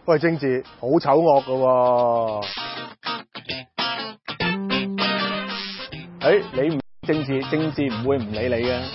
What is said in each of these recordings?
喂，政治好醜惡㗎喎。 你唔政治，政治唔會唔理你嘅。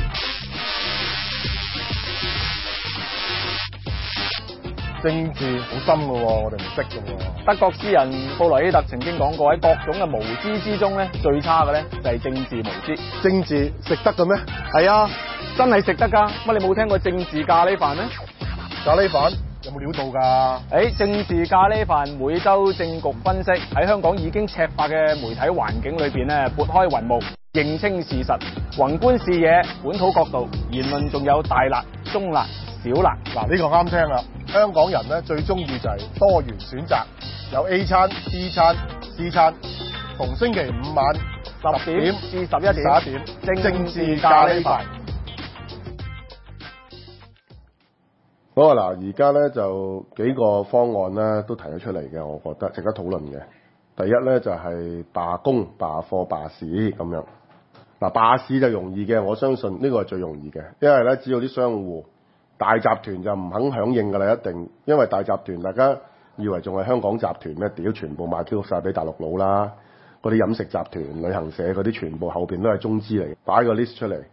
政治好深㗎喎，我哋唔識㗎喎。 德國詩人布萊希特曾經講過，喺各種嘅無知之中咧，最差嘅咧就係政治無知。 政治食得嘅咩？ 係啊，真係食得㗎。乜你冇聽過政治咖喱飯咩？ 咖喱飯有冇料到㗎？ 政治咖喱飯每週政局分析，喺香港已經赤化嘅媒體環境裏邊咧，撥開雲霧，認清事實，宏觀視野，本土角度，言論仲有大辣、中辣、小辣。 嗱，呢個啱聽啦。香港人咧最中意就係多元選擇，有 A 餐、B 餐、C 餐。逢星期五晚 10點至11點， 政治咖喱飯。好啊，嗱，而家咧就幾個方案咧都提咗出嚟嘅，我覺得值得討論嘅。第一咧就係罷工、罷課、罷市咁樣。嗱，罷市就容易嘅，我相信呢個係最容易嘅，因為咧只要啲商戶大集團就唔肯響應㗎啦，一定，因為大集團大家以為仲係香港集團咩？屌，全部賣 Q 曬俾大陸佬啦！嗰啲飲食集團、旅行社嗰啲全部後邊都係中資嚟，擺個 list 出嚟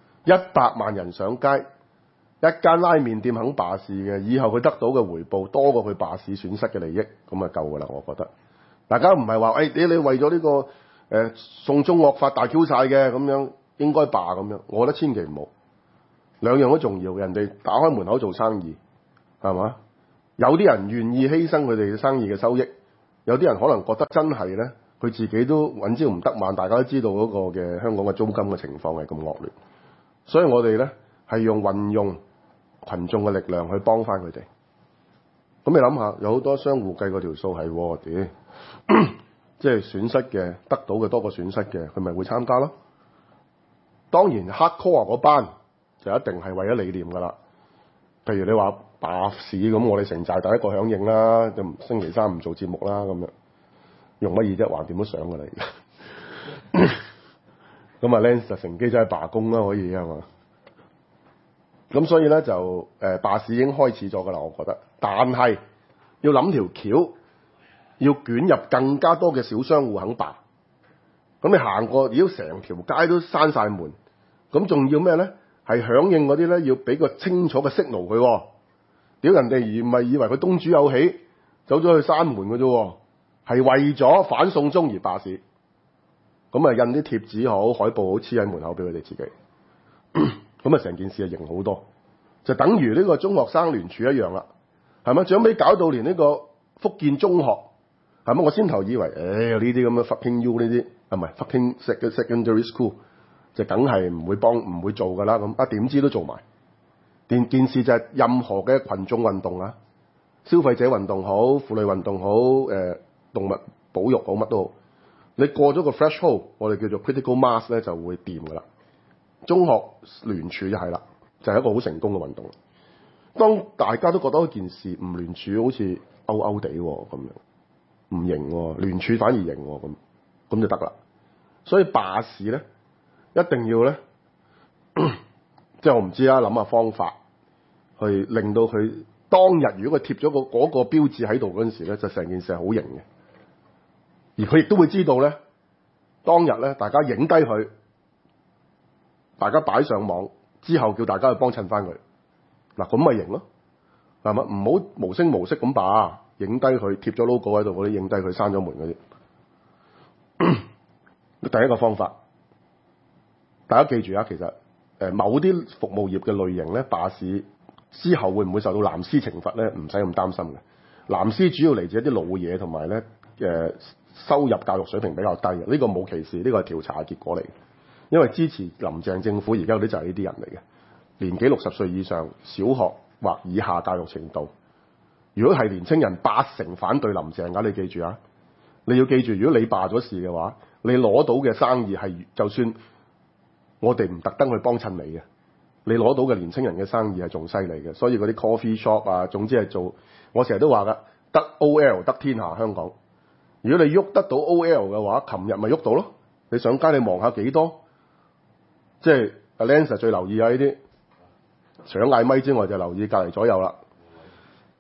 ，100萬人上街。一間拉麵店肯罷市嘅，以後佢得到嘅回報多過佢罷市損失嘅利益，咁啊夠㗎啦！我覺得大家唔係話你為咗呢個送中惡法大 Q 晒嘅咁樣應該罷咁樣，我覺得千祈唔好，兩樣都重要嘅。人哋打開門口做生意係嘛？有啲人願意犧牲佢哋嘅生意嘅收益，有啲人可能覺得真係咧，佢自己都揾朝唔得晚，大家都知道嗰個嘅香港嘅租金嘅情況係咁惡劣，所以我哋咧係運用群眾嘅力量去幫翻佢哋。咁你諗下，有好多商戶計嗰條數係喎，即係損失嘅得到嘅多過損失嘅，佢咪會參加咯。當然 hardcore 嗰班就一定係為咗理念㗎啦。譬如你話罷市咁，我哋城寨第一個響應啦，就星期三唔做節目啦咁樣，用乜嘢啫？橫掂都上㗎啦而家。咁啊 Lens 就乘機就係罷工啦，可以係嘛？咁所以咧就罷市已經開始咗㗎啦，我覺得。但係要諗條橋，要捲入更加多嘅小商戶肯罷。咁你行過，如果成條街都閂晒門，咁仲要咩咧？係響應嗰啲咧，要俾個清楚嘅 signal 佢。屌人哋而唔係以為佢東主有喜，走咗去閂門嘅啫，係為咗反送中而罷市。咁啊印啲貼紙好、海報好，黐喺門口俾佢哋自己。咁啊，成件事就型好多，就等於呢個中學生聯署一樣啦，係咪？最尾搞到連呢個福建中學，係咪？我先頭以為，呢啲咁嘅 fucking U 呢啲，唔係 fucking secondary school， 就梗係唔會做㗎啦。咁點知都做埋。件事就係任何嘅群眾運動啊，消費者運動好，婦女運動好，動物保育好，乜都好，你過咗個 threshold， 我哋叫做 critical mass 咧，就會掂㗎啦。中學聯署就係啦，就係一個好成功嘅運動。當大家都覺得嗰件事唔聯署好似勾地咁樣，唔型喎，聯署反而型喎，咁就得啦。所以罷市咧，一定要咧，即係我唔知啦，諗下方法去令到佢當日如果佢貼咗嗰個標誌喺度嗰陣時咧，就成件事係好型嘅。而佢亦都會知道咧，當日咧大家影低佢。大家擺上網之後，叫大家去幫襯翻佢，嗱咁咪型咯，係咪？唔好無聲無息咁罷，影低佢貼咗 logo 喺度嗰啲，影低佢閂咗門嗰啲。第一個方法，大家記住啊，其實某啲服務業嘅類型咧，罷市之後會唔會受到藍絲懲罰咧？唔使咁擔心嘅。藍絲主要嚟自一啲老嘢同埋咧收入教育水平比較低嘅，呢個冇歧視，呢個係調查嘅結果嚟。因為支持林鄭政府而家嗰啲就係呢啲人嚟嘅，年紀60歲以上，小學或以下教育程度。如果係年青人，80%反對林鄭㗎，你記住啊！你要記住，如果你罷咗市嘅話，你攞到嘅生意係就算我哋唔特登去幫襯你嘅，你攞到嘅年青人嘅生意係仲犀利嘅。所以嗰啲 coffee shop 啊，總之係做，我成日都話㗎，得 OL 得天下香港。如果你喐得到 OL 嘅話，琴日咪喐到咯。你上街你望下幾多？即係阿 Lance 最留意啊！呢啲除咗嗌咪之外，就留意隔離左右啦。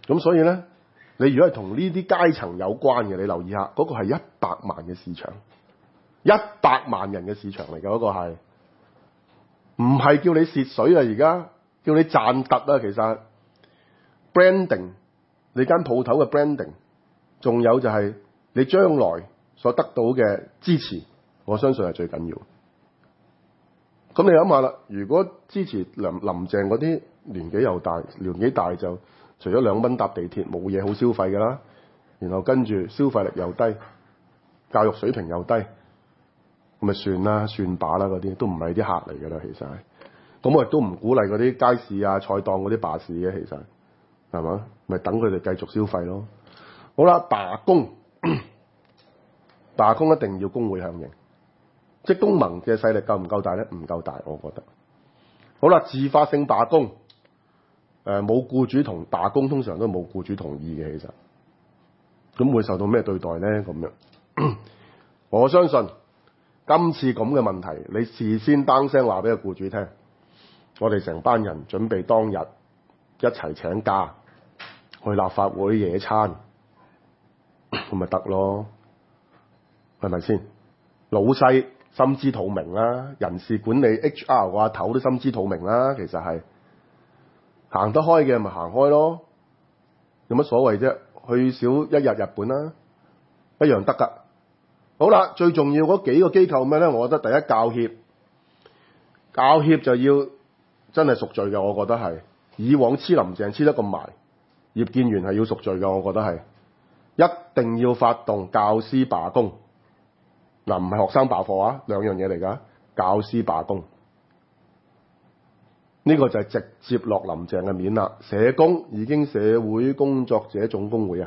咁所以咧，你如果係同呢啲階層有關嘅，你留意下，嗰個係100萬嘅市場，100萬人嘅市場嚟嘅嗰個係，唔係叫你蝕水啊！而家叫你賺突啊！其實 branding， 你間鋪頭嘅 branding， 仲有就係你將來所得到嘅支持，我相信係最緊要。咁你諗下啦，如果支持林鄭嗰啲年紀又大，年紀大就除咗2蚊搭地鐵冇嘢好消費㗎啦，然後跟住消費力又低，教育水平又低，咁咪算啦，算把啦，嗰啲都唔係啲客嚟㗎啦，其實係。咁我亦都唔鼓勵嗰啲街市啊、菜檔嗰啲罷市嘅，其實係嘛？咪等佢哋繼續消費咯。好啦，罷工，罷工一定要工會響應。即係工盟嘅勢力夠唔夠大咧？唔夠大，我覺得。好啦，自發性罷工，冇僱主同罷工，通常都冇僱主同意嘅，其實。咁會受到咩對待咧？咁樣，我相信今次咁嘅問題，你事先單聲話俾個僱主聽，我哋成班人準備當日一齊請假去立法會野餐，咁咪得咯？係咪先？老細心知肚明啦，人事管理 HR 個阿頭都心知肚明啦，其實係行得開嘅咪行開咯，有乜所謂啫？去少1日日本啦，一樣得㗎。好啦，最重要嗰幾個機構咩咧？我覺得第一教協就要真係贖罪嘅，我覺得係。以往黐林鄭黐得咁埋，葉建源係要贖罪嘅，我覺得係。一定要發動教師罷工。嗱，唔係學生罷課啊，兩樣嘢嚟㗎。教師罷工，呢個就係直接落林鄭嘅面啦。社工已經社會工作者總工會啊，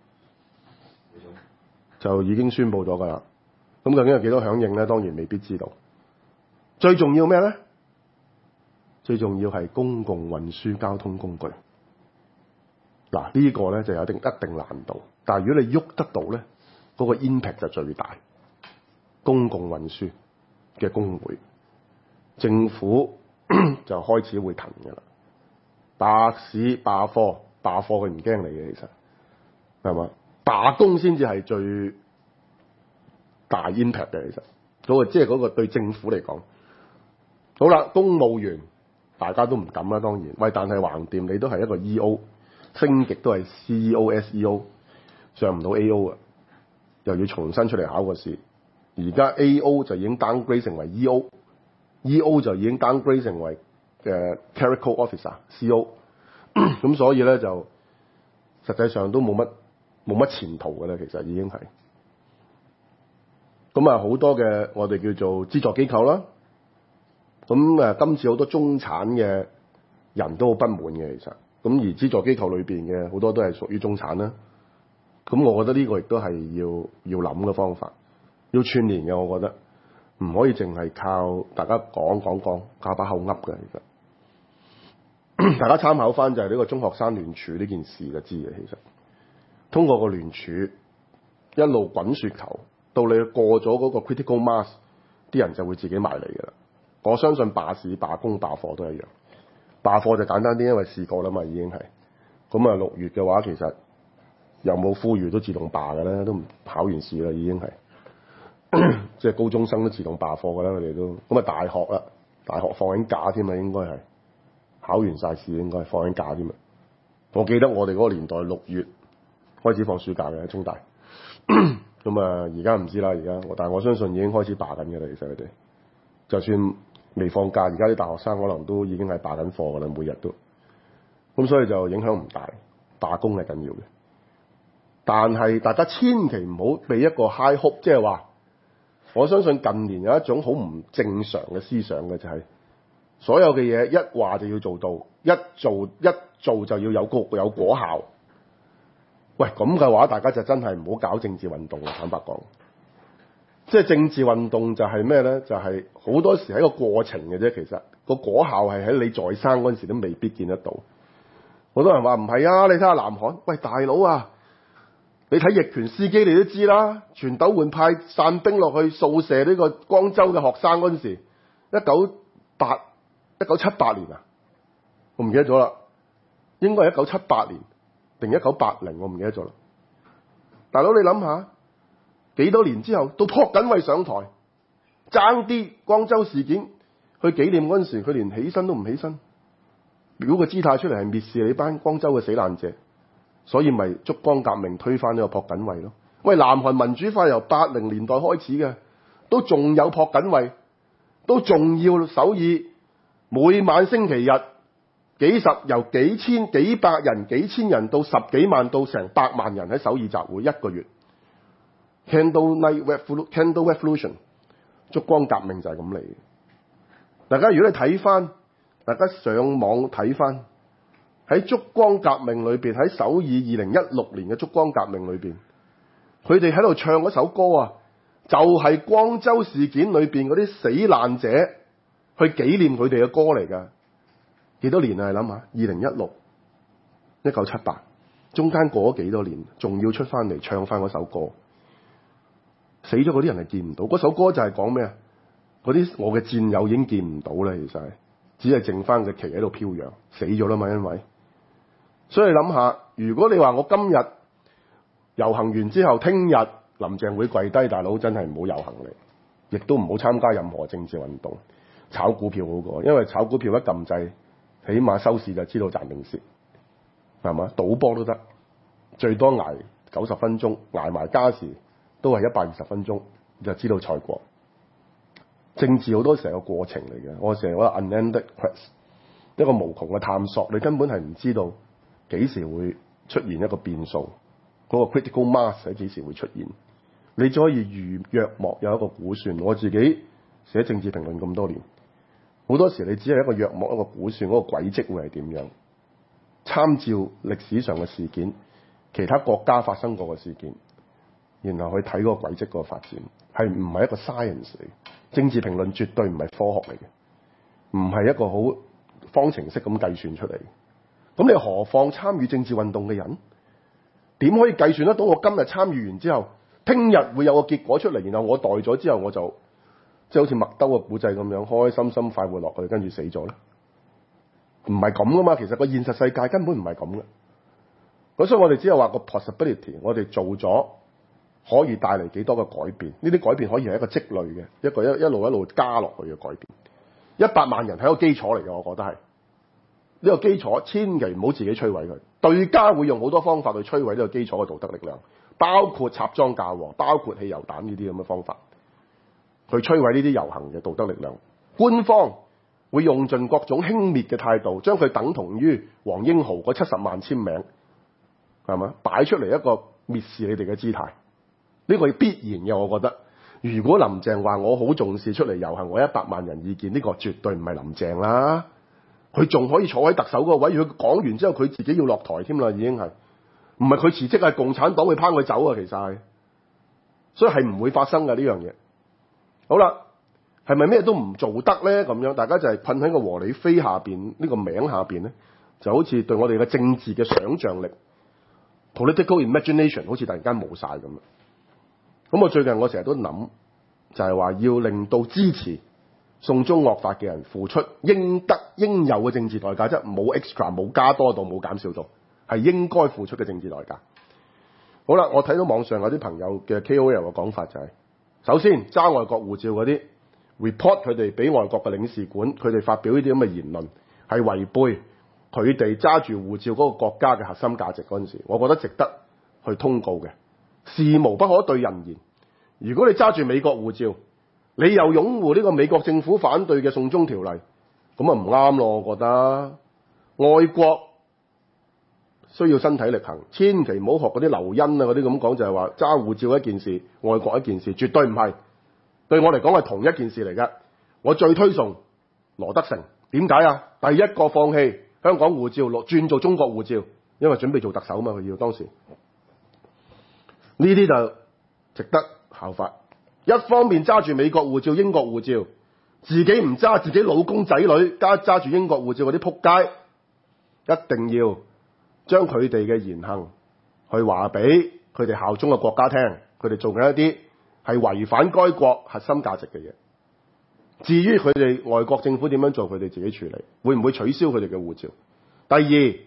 就已經宣布咗㗎啦。咁究竟有幾多響應咧？當然未必知道。最重要咩咧？最重要係公共運輸交通工具。嗱，呢個咧就有一定難度，但係如果你喐得到咧，嗰個 impact 就最大。公共運輸嘅工會，政府就開始會騰㗎啦。罷市罷課佢唔驚你嘅，其實係嘛？罷工先至係最大 impact 嘅，其實嗰個即係嗰個對政府嚟講。好啦，公務員大家都唔敢啦，當然。喂，但係橫掂你都係一個 EO， 升極都係 CEO、SEO， 上唔到 AO 啊，又要重新出嚟考個試。而家 AO 就已經 downgrade 成為 EO 就已經 downgrade 成為clerical officer、CO， 咁所以咧就實際上都冇乜前途嘅啦，其實已經係。咁啊好多嘅我哋叫做資助機構啦，咁今次好多中產嘅人都好不滿嘅，其實，咁而資助機構裏邊嘅好多都係屬於中產啦，咁我覺得呢個亦都係要諗嘅方法。要串聯嘅，我覺得唔可以淨係靠大家講，靠把口噏嘅。其實大家參考翻就係呢個中學生聯署呢件事就知嘅。其實通過個聯署一路滾雪球，到你過咗嗰個 critical mass， 啲人就會自己埋嚟㗎啦。我相信罷市、罷工、罷課都一樣。罷課就簡單啲，因為試過啦嘛，已經係。咁啊6月嘅話，其實又冇呼籲都自動罷嘅啦，都唔考完試啦，已經係。即係高中生都自動罷課㗎啦，佢哋都咁啊。大學放緊假添啊，應該係考完晒試應該放緊假添啊。我記得我哋嗰個年代6月開始放暑假嘅中大，咁啊而家唔知啦，但係我相信已經開始罷緊嘅啦。其實佢哋就算未放假，而家啲大學生可能都已經係罷緊課㗎啦，每日都咁，所以就影響唔大。罷工係緊要嘅，但係大家千祈唔好俾一個 high hope， 即係話。我相信近年有一種好唔正常嘅思想嘅，就係所有嘅嘢一話就要做到，一做就要有果效。喂，咁嘅話，大家就真係唔好搞政治運動啦。坦白講，即係政治運動就係咩咧？就係好多時係一個過程嘅啫。其實個果效係喺你在生嗰陣時都未必見得到。好多人話唔係啊，你睇下南韓，喂大佬啊！你睇逆權司機，你都知啦。全斗煥派散兵落去掃射呢個光州嘅學生嗰陣時，1978年啊，我唔記得咗啦，應該係1978年。 定1980，我唔記得咗啦。大佬你諗下，幾多年之後到朴槿惠上台，爭啲光州事件去紀念嗰陣時，佢連起身都唔起身，表個姿態出嚟係蔑視你班光州嘅死難者，所以咪燭光革命推翻呢個朴槿惠咯。喂，南韓民主化由80年代開始嘅，都仲有朴槿惠，都仲要首爾每晚星期日由幾千幾百人幾千人到十幾萬到成百萬人喺首爾集會一個月。Candle Revolution 燭光革命就係咁嚟嘅。大家如果你睇翻，大家上網睇翻喺燭光革命裏邊，喺首爾2016年嘅燭光革命裏邊，佢哋喺度唱嗰首歌啊，就係光州事件裏邊嗰啲死難者去紀念佢哋嘅歌嚟㗎。幾多年啊？你諗下，2016、1978，中間過咗幾多年，仲要出翻嚟唱翻嗰首歌。死咗嗰啲人係見唔到，嗰首歌就係講咩啊？嗰啲我嘅戰友已經見唔到啦，其實係只係剩翻個旗喺度飄揚，死咗啦嘛，因為。所以你諗下，如果你話我今日遊行完之後，聽日林鄭會跪低，大佬真係唔好遊行嚟，亦都唔好參加任何政治運動，炒股票好過，因為炒股票一撳掣，起碼收市就知道賺定蝕，係嘛？賭波都得，最多捱90分鐘，捱埋加時都係120分鐘，就知道賽果。政治好多時係個過程嚟嘅，我成日覺得 unending quest， 一個無窮嘅探索，你根本係唔知道幾時會出現一個變數，嗰個 critical mass 喺幾時會出現，你只可以預約莫有一個估算。我自己寫政治評論咁多年，好多時你只係一個約莫一個估算，嗰個軌跡會係點樣，參照歷史上嘅事件，其他國家發生過嘅事件，然後去睇嗰個軌跡嗰個發展，係唔係一個 science 嚟？政治評論絕對唔係科學嚟嘅，唔係一個好方程式咁計算出嚟。咁你何況參與政治運動嘅人，點可以計算得到我今日參與完之後，聽日會有個結果出嚟，然後我代咗之後我就即係好似麥兜嘅古仔咁樣，開開心心快活落去，跟住死咗咧？唔係咁噶嘛，其實個現實世界根本唔係咁嘅。咁所以我哋只係話個 possibility， 我哋做咗可以帶嚟幾多嘅改變？呢啲改變可以係一個積累嘅，一個一路加落去嘅改變。100萬人係一個基礎嚟嘅，我覺得係呢個基礎，千祈唔好自己摧毀佢。對家會用好多方法去摧毀呢個基礎嘅道德力量，包括插贓嫁禍，包括汽油彈呢啲咁嘅方法去摧毀呢啲遊行嘅道德力量。官方會用盡各種輕蔑嘅態度，將佢等同於黃英豪嗰70萬簽名，係嘛？擺出嚟一個蔑視你哋嘅姿態。呢個必然嘅，我覺得。如果林鄭話我好重視出嚟遊行，我100萬人意見，呢個絕對唔係林鄭啦。佢仲可以坐喺特首嗰個位，佢講完之後，佢自己要落台添啦，已經係唔係佢辭職，係共產黨會拚佢走啊，其實係，所以係唔會發生嘅呢樣嘢。好啦，係咪咩都唔做得咧？咁樣大家就係困喺個和理非下邊呢個名下邊咧，就好似對我哋嘅政治嘅想像力 （political imagination） 好似突然間冇晒咁啊！咁我最近我成日都諗，就係話要令到支持送中惡法嘅人付出應得應有嘅政治代價，即係冇 extra 冇加多到冇減少到，係應該付出嘅政治代價。好啦，我睇到網上有啲朋友嘅 KOL 嘅講法就係，首先揸外國護照嗰啲 report 佢哋俾外國嘅領事館，佢哋發表呢啲咁嘅言論係違背佢哋揸住護照嗰個國家嘅核心價值嗰陣時，我覺得值得去通告嘅。事無不可對人言。如果你揸住美國護照，你又擁護呢個美國政府反對嘅送中條例，咁啊唔啱咯。我覺得愛國需要身體力行，千祈唔好學嗰啲劉茵啊嗰啲咁講，就係話揸護照一件事，愛國一件事，絕對唔係。對我嚟講係同一件事嚟嘅。我最推崇羅德成，點解啊？第一個放棄香港護照轉做中國護照，因為準備做特首嘛，佢要當時。呢啲就值得效法。一方面揸住美國護照、英國護照，自己唔揸，自己老公仔女揸住英國護照嗰啲仆街，一定要將佢哋嘅言行去話俾佢哋效忠嘅國家聽，佢哋做緊一啲係違反該國核心價值嘅嘢。至於佢哋外國政府點樣做，佢哋自己處理，會唔會取消佢哋嘅護照？第二，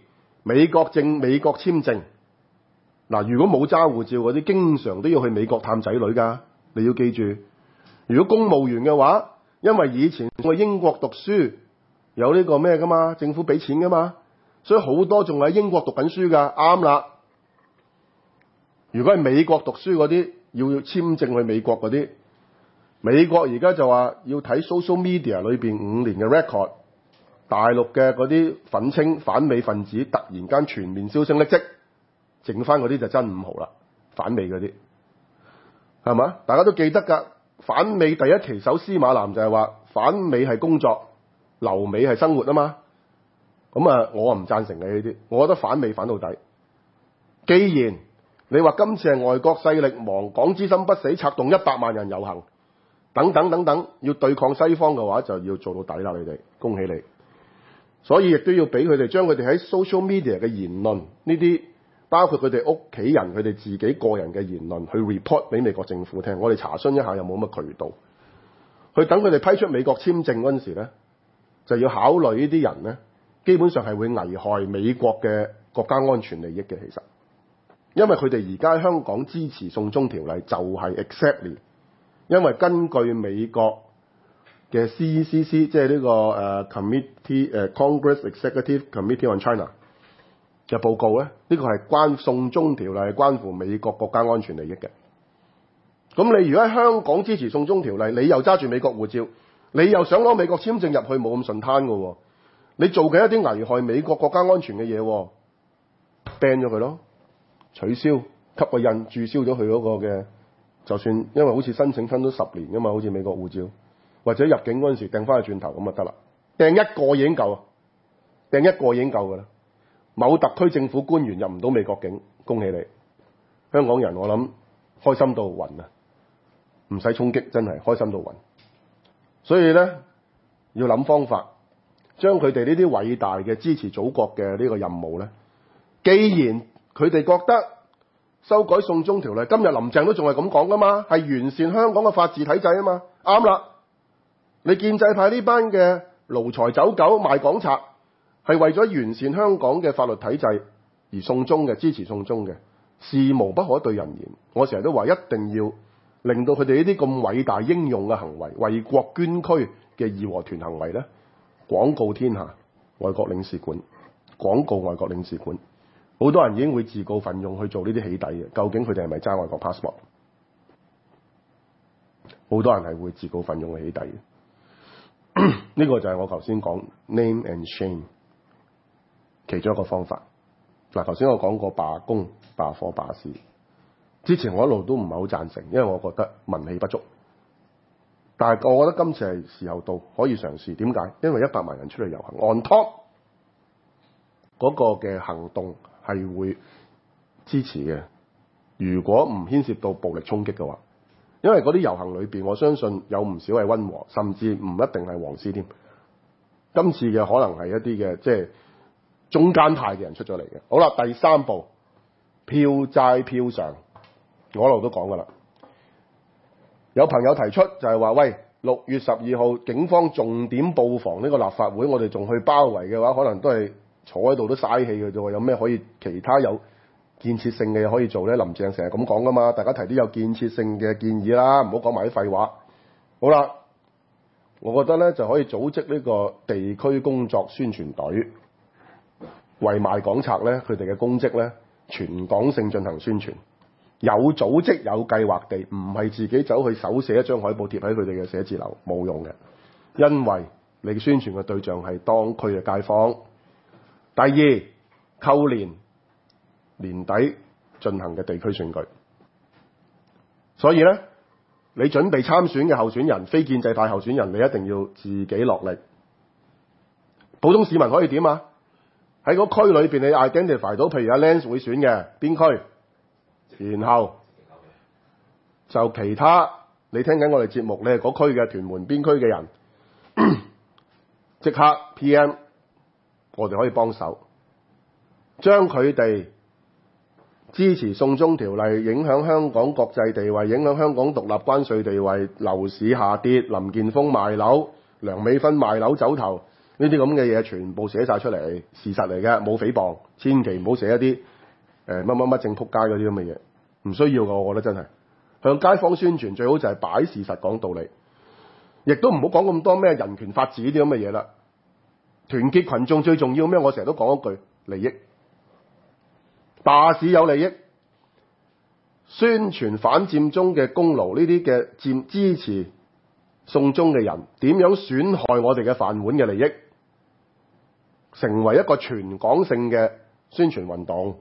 美國簽證。嗱，如果冇揸護照嗰啲，經常都要去美國探仔女㗎。你要記住，如果公務員嘅話，因為以前去英國讀書有呢個咩㗎嘛，政府俾錢㗎嘛，所以好多仲喺英國讀緊書㗎。啱啦。如果係美國讀書嗰啲，要簽證去美國嗰啲，美國而家就話要睇 social media 裏邊5年嘅 record， 大陸嘅嗰啲憤青反美分子突然間全面銷聲匿跡，剩翻嗰啲就真5毫啦，反美嗰啲係嘛？大家都記得㗎，反美第一旗手司馬南就係話反美係工作，留美係生活啊嘛。咁啊，我唔贊成你呢啲，我覺得反美反到底。既然你話今次係外國勢力亡港之心不死，策動100萬人遊行，等等等等，要對抗西方嘅話，就要做到底啦！你哋恭喜你。所以亦都要俾佢哋將佢哋喺 social media 嘅言論呢啲，包括佢哋屋企人佢哋自己個人嘅言論，去 report 俾美國政府聽。我哋查詢一下有冇乜渠道，去等佢哋批出美國簽證嗰陣時咧，就要考慮呢啲人咧，基本上係會危害美國嘅國家安全利益嘅。其實，因為佢哋而家喺香港支持送中條例，就係 exactly， 因為根據美國嘅 CECC， 即係呢個Committee Congress Executive Committee on China 嘅報告咧，呢個係關送中條例係關乎美國國家安全利益嘅。咁你如果喺香港支持送中條例，你又揸住美國護照，你又想攞美國簽證入去，冇咁順攤㗎喎。你做緊一啲危害美國國家安全嘅嘢，ban 咗佢咯，取消，吸個印，註銷咗佢嗰個嘅，就算因為好似申請分咗10年㗎嘛，好似美國護照。或者入境嗰陣時掟翻去轉頭咁就得啦，掟一個已經夠，掟一個已經夠㗎啦。某特區政府官員入唔到美國境，恭喜你，香港人我諗開心到暈啊，唔使衝擊，真係開心到暈。所以咧要諗方法，將佢哋呢啲偉大嘅支持祖國嘅呢個任務咧，既然佢哋覺得修改送中條例，今日林鄭都仲係咁講㗎嘛，係完善香港嘅法治體制啊嘛，啱啦。你建制派呢班嘅奴才走狗賣港賊，係為咗完善香港嘅法律體制而送中嘅，支持送中嘅，事無不可對人言。我成日都話，一定要令到佢哋呢啲咁偉大英勇嘅行為，為國捐軀嘅義和團行為咧，廣告天下外國領事館，廣告外國領事館，好多人已經會自告奮勇去做呢啲起底嘅。究竟佢哋係咪揸外國 passport？ 好多人係會自告奮勇去起底嘅。呢個就係我頭先講 name and shame 其中一個方法。嗱，頭先我講過罷工、罷課、罷市，之前我一路都唔係好贊成，因為我覺得民氣不足。但係我覺得今次係時候到，可以嘗試。點解？因為100萬人出嚟遊行 on top 嗰個嘅行動係會支持嘅。如果唔牽涉到暴力衝擊嘅話。因為嗰啲遊行裏邊，我相信有唔少係溫和，甚至唔一定係黃絲添。今次嘅可能係一啲嘅即係中間派嘅人出咗嚟嘅。好啦，第3步，票債票償，我一路都講㗎啦。有朋友提出就係話，喂，6月12號警方重點布防呢個立法會，我哋仲去包圍嘅話，可能都係坐喺度都嘥氣嘅啫喎。有咩可以其他有建設性嘅嘢可以做咧？林鄭成日咁講㗎嘛，大家提啲有建設性嘅建議啦，唔好講埋啲廢話。好啦，我覺得咧就可以組織呢個地區工作宣傳隊，為賣港賊咧佢哋嘅功績咧全港性進行宣傳，有組織有計劃地，唔係自己走去手寫一張海報貼喺佢哋嘅寫字樓，冇用嘅，因為你宣傳嘅對象係當區嘅街坊。第2，扣年底進行嘅地區選舉，所以咧，你準備參選嘅候選人，非建制派候選人，你一定要自己落力。普通市民可以點啊？喺個區裏邊，你 identify 到，譬如阿 Lance 會選嘅邊區，然後就其他你聽緊我哋節目，你係嗰區嘅屯門邊區嘅人，即刻 PM， 我哋可以幫手，將佢哋支持送中條例，影響香港國際地位，影響香港獨立關稅地位，樓市下跌，林健鋒賣樓，梁美芬賣樓走頭， 呢啲咁嘅嘢全部寫晒出嚟，事實嚟嘅，冇誹謗，千祈唔好寫一啲乜乜乜正仆街嗰啲咁嘅嘢，唔需要㗎，我覺得真係向街坊宣傳最好就係擺事實講道理，亦都唔好講咁多咩人權法治呢啲咁嘅嘢啦。團結群眾最重要咩？我成日都講一句，利益。罷市有利益，宣傳反佔中嘅功勞，呢啲嘅支持送中嘅人點樣損害我哋嘅飯碗嘅利益，成為一個全港性嘅宣傳運動。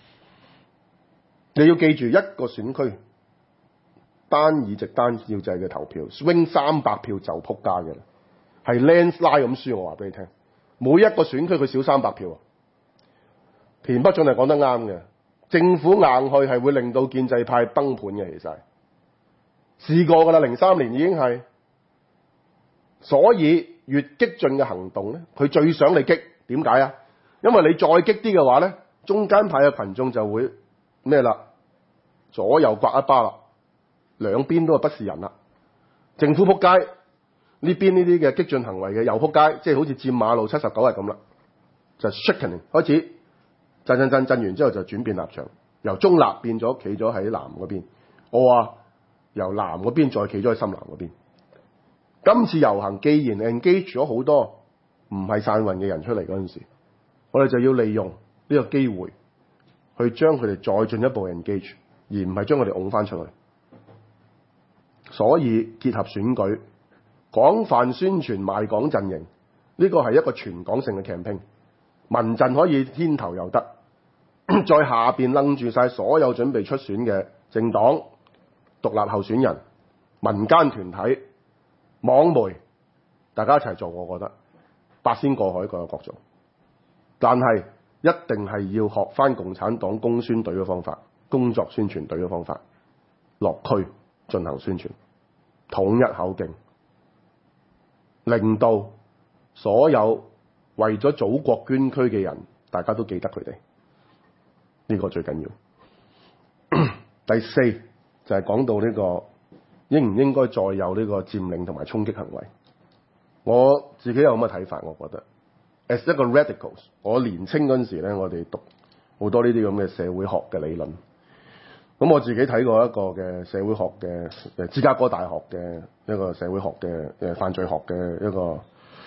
你要記住，一個選區單議席單票制嘅投票 swing 300票就撲街嘅啦，係 landslide 咁輸。我話俾你聽，每一個選區佢少300票。田北俊係講得啱嘅，政府硬去係會令到建制派崩盤嘅，其實試過㗎啦，03年已經係。所以越激進嘅行動咧，佢最想你激，點解啊？因為你再激啲嘅話咧，中間派嘅群眾就會咩啦，左右刮一巴啦，兩邊都係不是人啦。政府撲街，呢邊呢啲嘅激進行為嘅又撲街，即係好似佔馬路79日咁啦，就 shaking 開始震完之後就轉變立場，由中立變咗企咗喺南嗰邊。我話由南嗰邊再企咗喺深南嗰邊。今次遊行既然 engage 咗好多唔係散運嘅人出嚟嗰陣時，我哋就要利用呢個機會去將佢哋再進一步 engage， 而唔係將佢哋拱翻出去。所以結合選舉，廣泛宣傳賣港陣營，呢個係一個全港性嘅 campaign。民陣可以牽頭又得，在下邊楞住晒所有準備出選嘅政黨、獨立候選人、民間團體、網媒，大家一齊做，我覺得八仙過海各有各做。但係一定係要學翻共產黨公宣隊嘅方法，工作宣傳隊嘅方法，落區進行宣傳，統一口徑，令到所有為咗祖國捐軀嘅人，大家都記得佢哋，呢個最緊要。第四就係講到呢個應唔應該再有呢個佔領同埋衝擊行為。我自己有咁嘅睇法，我覺得 as 一個 radicals， 我年青嗰陣時咧，我哋讀好多呢啲咁嘅社會學嘅理論。咁我自己睇過一個嘅社會學嘅芝加哥大學嘅一個社會學嘅犯罪學嘅一個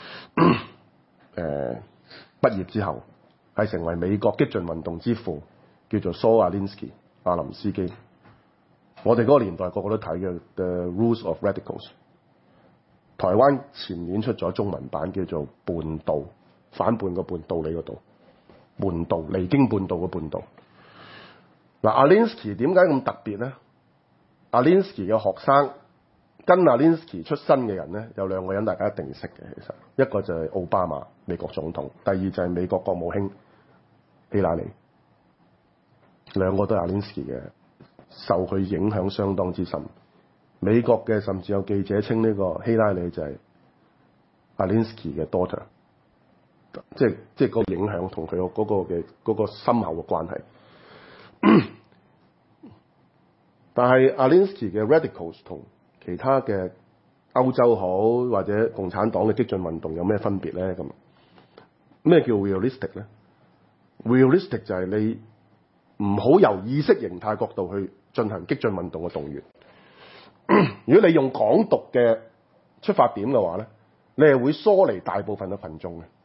畢業之後係成為美國激進運動之父，叫做蘇亞林斯基，阿林斯基。我哋嗰個年代個個都睇嘅 The Rules of Radicals。台灣前年出咗中文版，叫做叛道，反叛個叛，道理個道，叛道，離經叛道嘅叛道。嗱，阿林斯基點解咁特別咧？阿林斯基嘅學生跟阿林斯基出身嘅人咧，有兩個人大家一定識嘅，其實一個就係奧巴馬美國總統，第二就係美國國務卿希拉里，兩個都係阿林斯基嘅，受佢影響相當之深。美國嘅甚至有記者稱呢個希拉里就係阿林斯基嘅 daughter， 即係個影響同佢嗰個深厚嘅關係。但係阿林斯基嘅 radicals 同其他嘅歐洲好或者共產黨嘅激進運動有咩分別咧？咁咩叫 realistic 咧？ realistic 就係你唔好由意識形態角度去進行激進運動嘅動員。如果你用港獨嘅出發點嘅話咧，你係會疏離大部分嘅群眾嘅，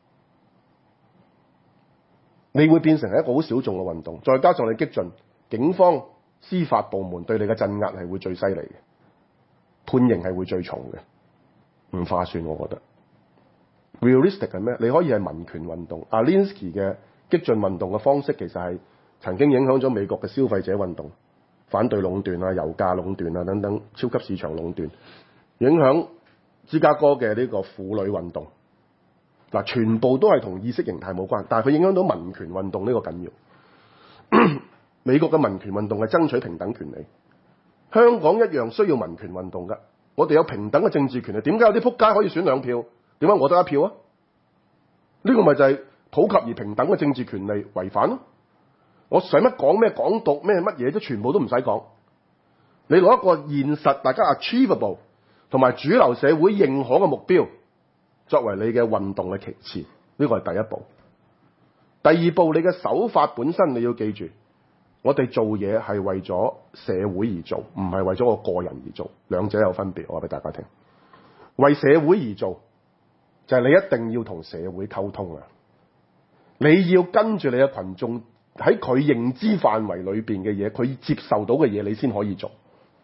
你會變成一個好小眾嘅運動。再加上你激進，警方司法部門對你嘅鎮壓係會最犀利嘅，判刑係會最重嘅，唔划算。我覺得 realistic 係咩？你可以係民權運動。阿林斯基嘅激進運動嘅方式其實係曾經影響咗美國嘅消費者運動，反對壟斷啊、油價壟斷啊等等超級市場壟斷，影響芝加哥嘅呢個婦女運動。嗱，全部都係同意識形態冇關，但係佢影響到民權運動，呢個緊要。美國嘅民權運動係爭取平等權利，香港一樣需要民權運動㗎。我哋有平等嘅政治權利，點解有啲撲街可以選2票？點解我得1票啊？呢個咪就係普及而平等嘅政治權利違反咯。我使乜講咩港獨咩乜嘢都全部都唔使講。你攞一個現實大家 achievable 同埋主流社會認可嘅目標， 作為你嘅運動嘅旗幟，呢個係第一步。第二步，你嘅手法本身你要記住，我哋做嘢係為咗社會而做，唔係為咗我個人而做，兩者有分別。我話俾大家聽，為社會而做就係你一定要同社會溝通啊！你要跟住你嘅群眾喺佢認知範圍裏邊嘅嘢，佢接受到嘅嘢，你先可以做。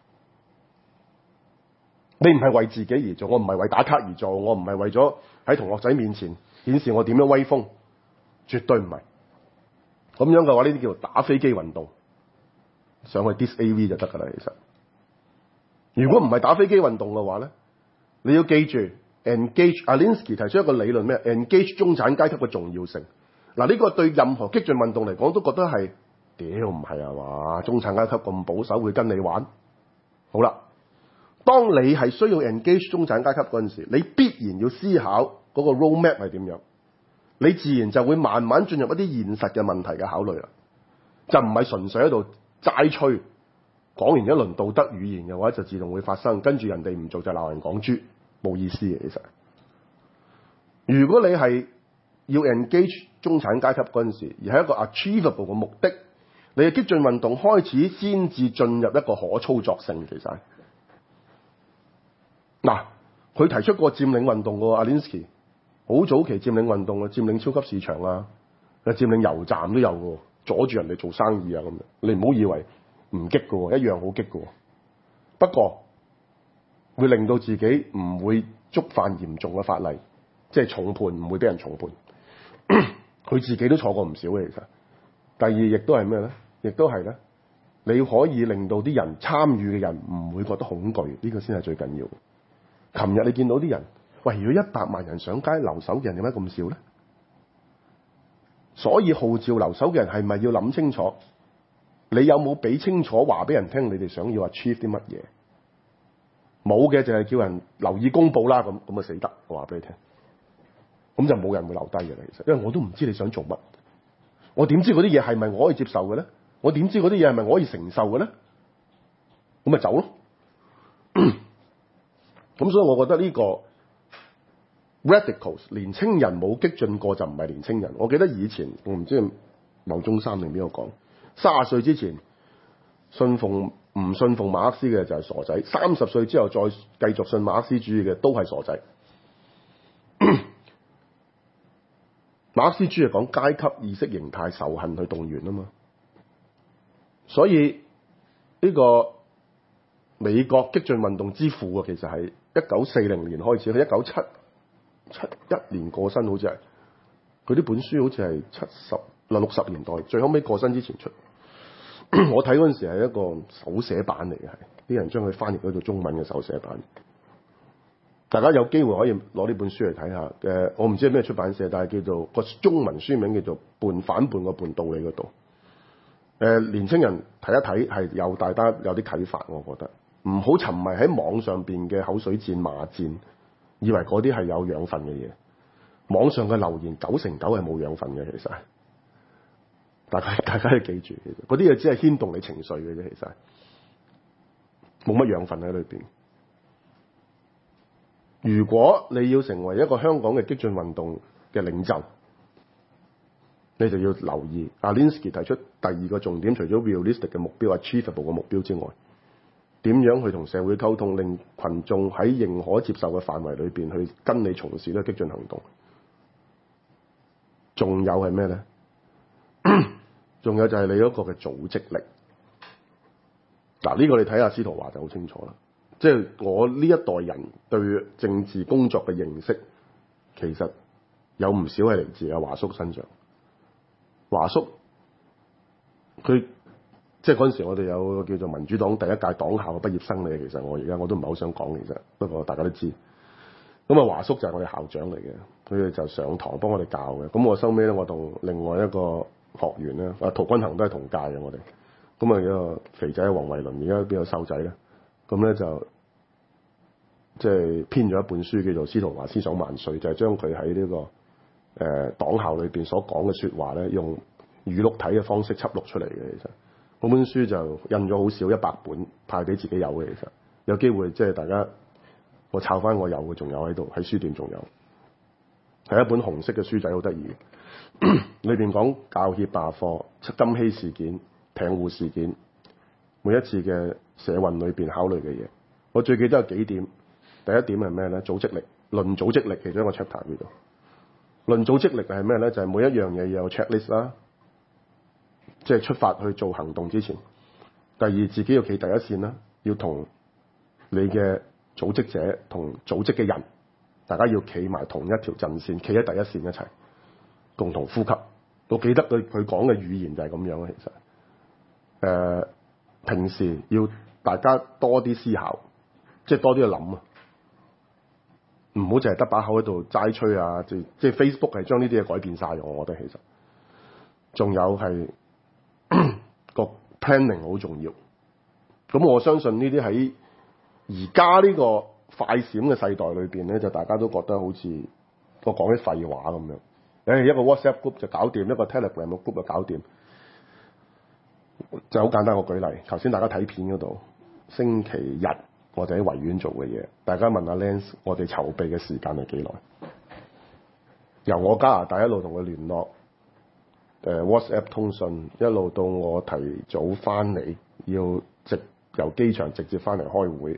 你唔係為自己而做，我唔係為打卡而做，我唔係為咗喺同學仔面前顯示我點樣威風，絕對唔係。咁樣嘅話，呢啲叫做打飛機運動，上去 DisAV 就得㗎啦。其實，如果唔係打飛機運動嘅話咧，你要記住 engage Alinsky 提出一個理論咩 ？engage 中產階級嘅重要性。嗱，呢個對任何激進運動嚟講都覺得係屌唔係啊嘛？中產階級咁保守會跟你玩？好啦。當你係需要 engage 中產階級嗰陣時，你必然要思考嗰個 roadmap 係點樣，你自然就會慢慢進入一啲現實嘅問題嘅考慮啦，就唔係純粹喺度齋吹，講完一輪道德語言嘅話就自動會發生，跟住人哋唔做就鬧人講豬，冇意思嘅其實。如果你係要 engage 中產階級嗰陣時，而係一個 achievable 嘅目的，你嘅激進運動開始先至進入一個可操作性，其實係。嗱，佢提出過佔領運動嘅 Alinsky， 好早期佔領運動啊，佔領超級市場啊，佔領油站都有嘅，阻住人哋做生意啊咁樣。你唔好以為唔激嘅，一樣好激嘅。不過會令到自己唔會觸犯嚴重嘅法例，即係重判，唔會俾人重判。佢自己都坐過唔少嘅其實。第二亦都係咩咧？亦都係咧，你可以令到啲人參與嘅人唔會覺得恐懼，呢個先係最緊要。琴日你見到啲人，喂，如果100萬人上街留守嘅人點解咁少咧？所以號召留守嘅人係咪要諗清楚？你有冇俾清楚話俾人聽？你哋想要 achieve 啲乜嘢？冇嘅就係叫人留意公佈啦，咁啊死得！我話俾你聽，咁就冇人會留低嘅啦。其實，因為我都唔知你想做乜，我點知嗰啲嘢係咪我可以接受嘅咧？我點知嗰啲嘢係咪我可以承受嘅咧？咁咪走咯。咁所以我覺得呢個 radicals 年青人冇激進過就唔係年青人。我記得以前我唔知牟宗三定邊個講，30歲之前唔信奉馬克思嘅就係傻仔，30歲之後再繼續信馬克思主義嘅都係傻仔。馬克思主義講階級意識形態仇恨去動員啊嘛，所以呢個美國激進運動之父啊，其實係1940年開始，佢1971年過身，好似係佢呢本書好似係60年代最後尾過身之前出。我睇嗰陣時係一個手寫版嚟嘅，係啲人將佢翻譯咗做中文嘅手寫版。大家有機會可以攞呢本書嚟睇下。我唔知係咩出版社，但係叫做個中文書名叫做《反叛個叛道理》嗰度。年青人睇一睇係有大家有啲啟發，我覺得唔好沉迷喺網上邊嘅口水戰、罵戰，以為嗰啲係有養分嘅嘢。網上嘅留言99%係冇養分嘅，其實大家要記住，其實嗰啲嘢只係牽動你情緒嘅啫，其實冇乜養分喺裏邊。如果你要成為一個香港嘅激進運動嘅領袖，你就要留意 Alinsky 提出第二個重點，除咗 realistic 嘅目標、achievable 嘅目標之外，點樣去同社會溝通，令群眾喺認可接受嘅範圍裏邊去跟你從事呢個激進行動。仲有係咩咧？仲有就係你嗰個嘅組織力。嗱，呢個你睇下司徒華就好清楚啦。即係我呢一代人對政治工作嘅認識，其實有唔少係嚟自阿華叔身上。華叔佢即係嗰陣時，我哋有個叫做民主黨第一屆黨校嘅畢業生嚟嘅。其實我而家我都唔係好想講，其實不過大家都知。咁啊，華叔就係我哋校長嚟嘅，佢哋就上堂幫我哋教嘅。咁我收尾咧，我同另外一個學員咧，陶君行都係同屆嘅我哋。咁啊，有個肥仔黃惠倫，而家邊個瘦仔咧？咁咧就即係編咗一本書叫做《司徒華思想萬歲》，就係將佢喺呢個黨校裏邊所講嘅説話咧，用語錄體嘅方式輯錄出嚟嘅。其實嗰本書就印咗好少100本，派俾自己有嘅。其實有機會即係大家我抄翻我有嘅，仲有喺度喺書店仲有。 係一本紅色嘅書仔，好得意嘅。裏邊講教協罷課、金禧事件、艇戶事件，每一次嘅社運裏邊考慮嘅嘢，我最記得有幾點。第一點係咩咧？組織力，論組織力，其中一個 chapter 叫做論組織力係咩咧？就係、是、每一樣嘢要有 checklist 啦，即係出發去做行動之前。第二，自己要企第一線啦，要同你嘅組織者同組織嘅人，大家要企埋同一條陣線，企喺第一線一齊，共同呼吸。我記得佢講嘅語言就係咁樣啊，其實平時要大家多啲思考，即係多啲去諗啊，唔好淨係得把口喺度齋吹啊！即係 Facebook 係將呢啲嘢改變晒嘅，我覺得其實仲有係個 planning 好重要。咁我相信呢啲喺而家呢個快閃嘅世代裏邊咧，就大家都覺得好似我講啲廢話咁樣。一個 WhatsApp group 就搞掂，一個 Telegram 嘅 group 就搞掂。就好簡單，我舉例，頭先大家睇片嗰度，星期日我哋喺維園做嘅嘢，大家問下 Lance， 我哋籌備嘅時間係幾耐？由我加拿大一路同佢聯絡，WhatsApp 通訊，一路到我提早翻嚟，要由機場直接翻嚟開會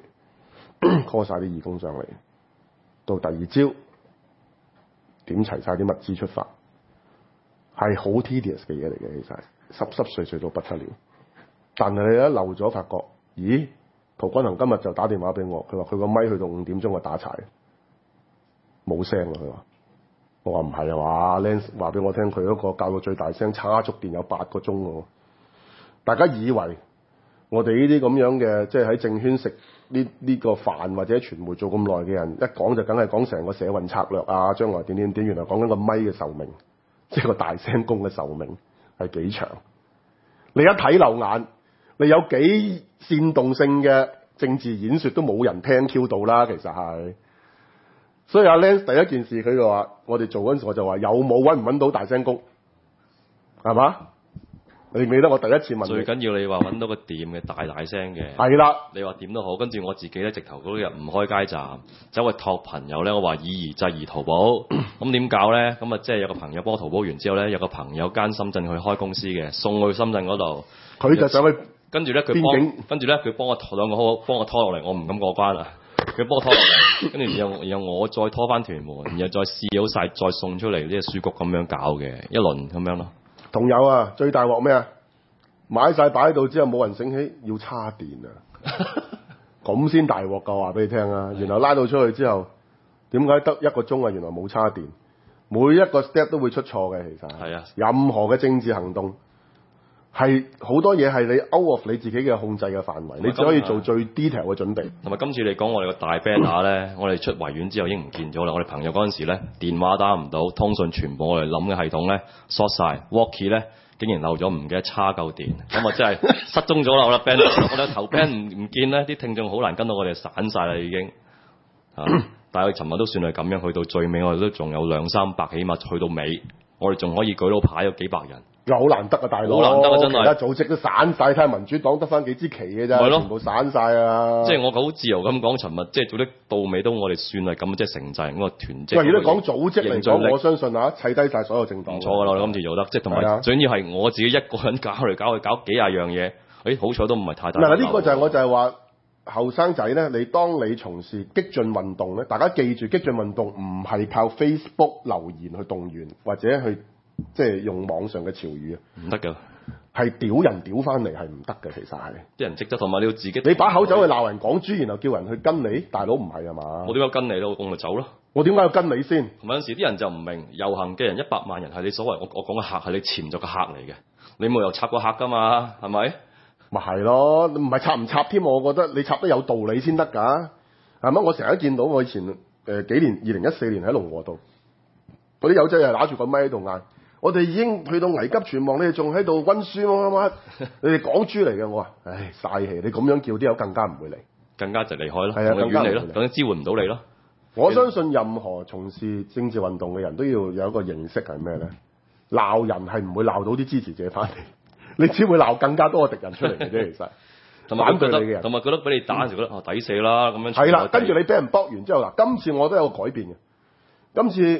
，call 晒啲義工上嚟，到第二朝點齊晒啲物資出發，係好 tedious 嘅嘢嚟嘅，其實濕濕碎碎到不得了。但係你一漏咗，發覺，咦？陶君行今日就打電話俾我，佢話佢個咪去到5點鐘就打柴，冇聲啊！佢話，我話唔係啊嘛 ，Lance 話俾我聽，佢嗰個校到最大聲，叉足電有8個鐘喎。大家以為我哋呢啲咁樣嘅，即係喺政圈食呢個飯或者傳媒做咁耐嘅人，一講就梗係講成個社運策略啊，將來點點點，原來講緊個咪嘅壽命，即係個大聲公嘅壽命係幾長？你一睇漏眼，你有幾煽動性嘅政治演說都冇人聽 Q 到啦，其實係。所以阿 Lance 第一件事佢就話，我哋做嗰陣時我就話有冇揾唔揾到大聲公，係嘛？你記得我第一次問你， 最緊要你話揾到個店嘅大聲嘅， 係啦。 你話點都好，跟住我自己咧直頭嗰日唔開街站，走去託朋友咧，我話以夷制夷淘寶，咁點搞咧？咁啊即係有個朋友幫我淘寶完之後咧，有個朋友間深圳去開公司嘅，送去深圳嗰度， 佢就上去。 跟住咧佢幫我兩個好幫我拖落嚟，我唔敢過關啦。佢幫我拖落嚟，跟住然後我再拖翻屯門，然後再試好晒，再送出嚟呢個書局咁樣搞嘅一輪咁樣咯。 同有啊，最大鑊咩啊？買晒擺喺度之後冇人醒起要叉電啊，咁先大鑊㗎，話俾你聽啊！然後拉到出去之後，點解得1個鐘啊？原來冇叉電，每一個 step 都會出錯嘅，其實係啊，任何嘅政治行動。係好多嘢係你 out of 你自己嘅控制嘅範圍，你只可以做最 detail 嘅準備。 同埋今次你講我哋個大 banner 咧，我哋出維園之後已經唔見咗啦。我哋朋友嗰陣時咧電話打唔到，通訊全部我哋諗嘅系統咧 short 晒 walkie 咧竟然漏咗，唔記得叉夠電，咁啊真係失蹤咗啦！我哋 banner 我哋頭 band 唔見咧，啲聽眾好難跟到我哋散晒啦已經。但係佢尋日都算係咁樣，去到最尾我哋都仲有200-300，起碼去到尾，我哋仲可以舉到牌有幾百人。 又好難得啊，大佬！ 好難得啊，真係！ 其他組織都散晒，睇下民主黨得翻幾支旗嘅啫，全部散晒啊！ 即係我好自由咁講，尋日即係做得到尾都，我哋算係咁，即係成績嗰個團績。 喂，如果講組織嚟講，我相信啊，砌低晒所有政黨。 唔錯㗎啦，我哋今次做得，即係同埋最緊要係我自己一個人搞嚟搞去，搞幾廿樣嘢，好彩都唔係太大。 嗱，呢個就係我就係話後生仔咧，你當你從事激進運動咧，大家記住激進運動唔係靠 Facebook 留言去動員或者去。即係用網上嘅潮語啊， 唔得㗎， 係屌人屌翻嚟係唔得嘅，其實係啲人積得，同埋你要自己。 你把口走去鬧人講豬，然後叫人去跟你，大佬唔係啊嘛？ 我點解跟你咯？我咪走咯。 我點解要跟你先？ 同埋有陣時啲人就唔明，遊行嘅人100萬人係你所謂我講嘅客係你潛在嘅客嚟嘅，你冇又插過客㗎嘛？係咪？ 咪係咯，唔係插唔插添？我覺得你插得有道理先得㗎，係咪？我成日見到我以前幾年2014年喺龍和道嗰啲友仔係拿住個咪喺度嗌。我哋已經去到危急存亡，你哋仲喺度溫書乜？你哋講豬嚟嘅，我話，唉，嘥氣！你咁樣叫啲友更加唔會嚟， 更加就離開咯， 係啊，更加遠離咯，等支援唔到你咯。 我相信任何從事政治運動嘅人都要有一個認識係咩咧？鬧人係唔會鬧到啲支持者翻嚟，你只會鬧更加多嘅敵人出嚟嘅啫。其實，反對你嘅人， 同埋覺得俾你打就覺得抵死啦咁樣。 係啦，跟住你俾人搏完之後嗱，今次我都有個改變嘅，今次。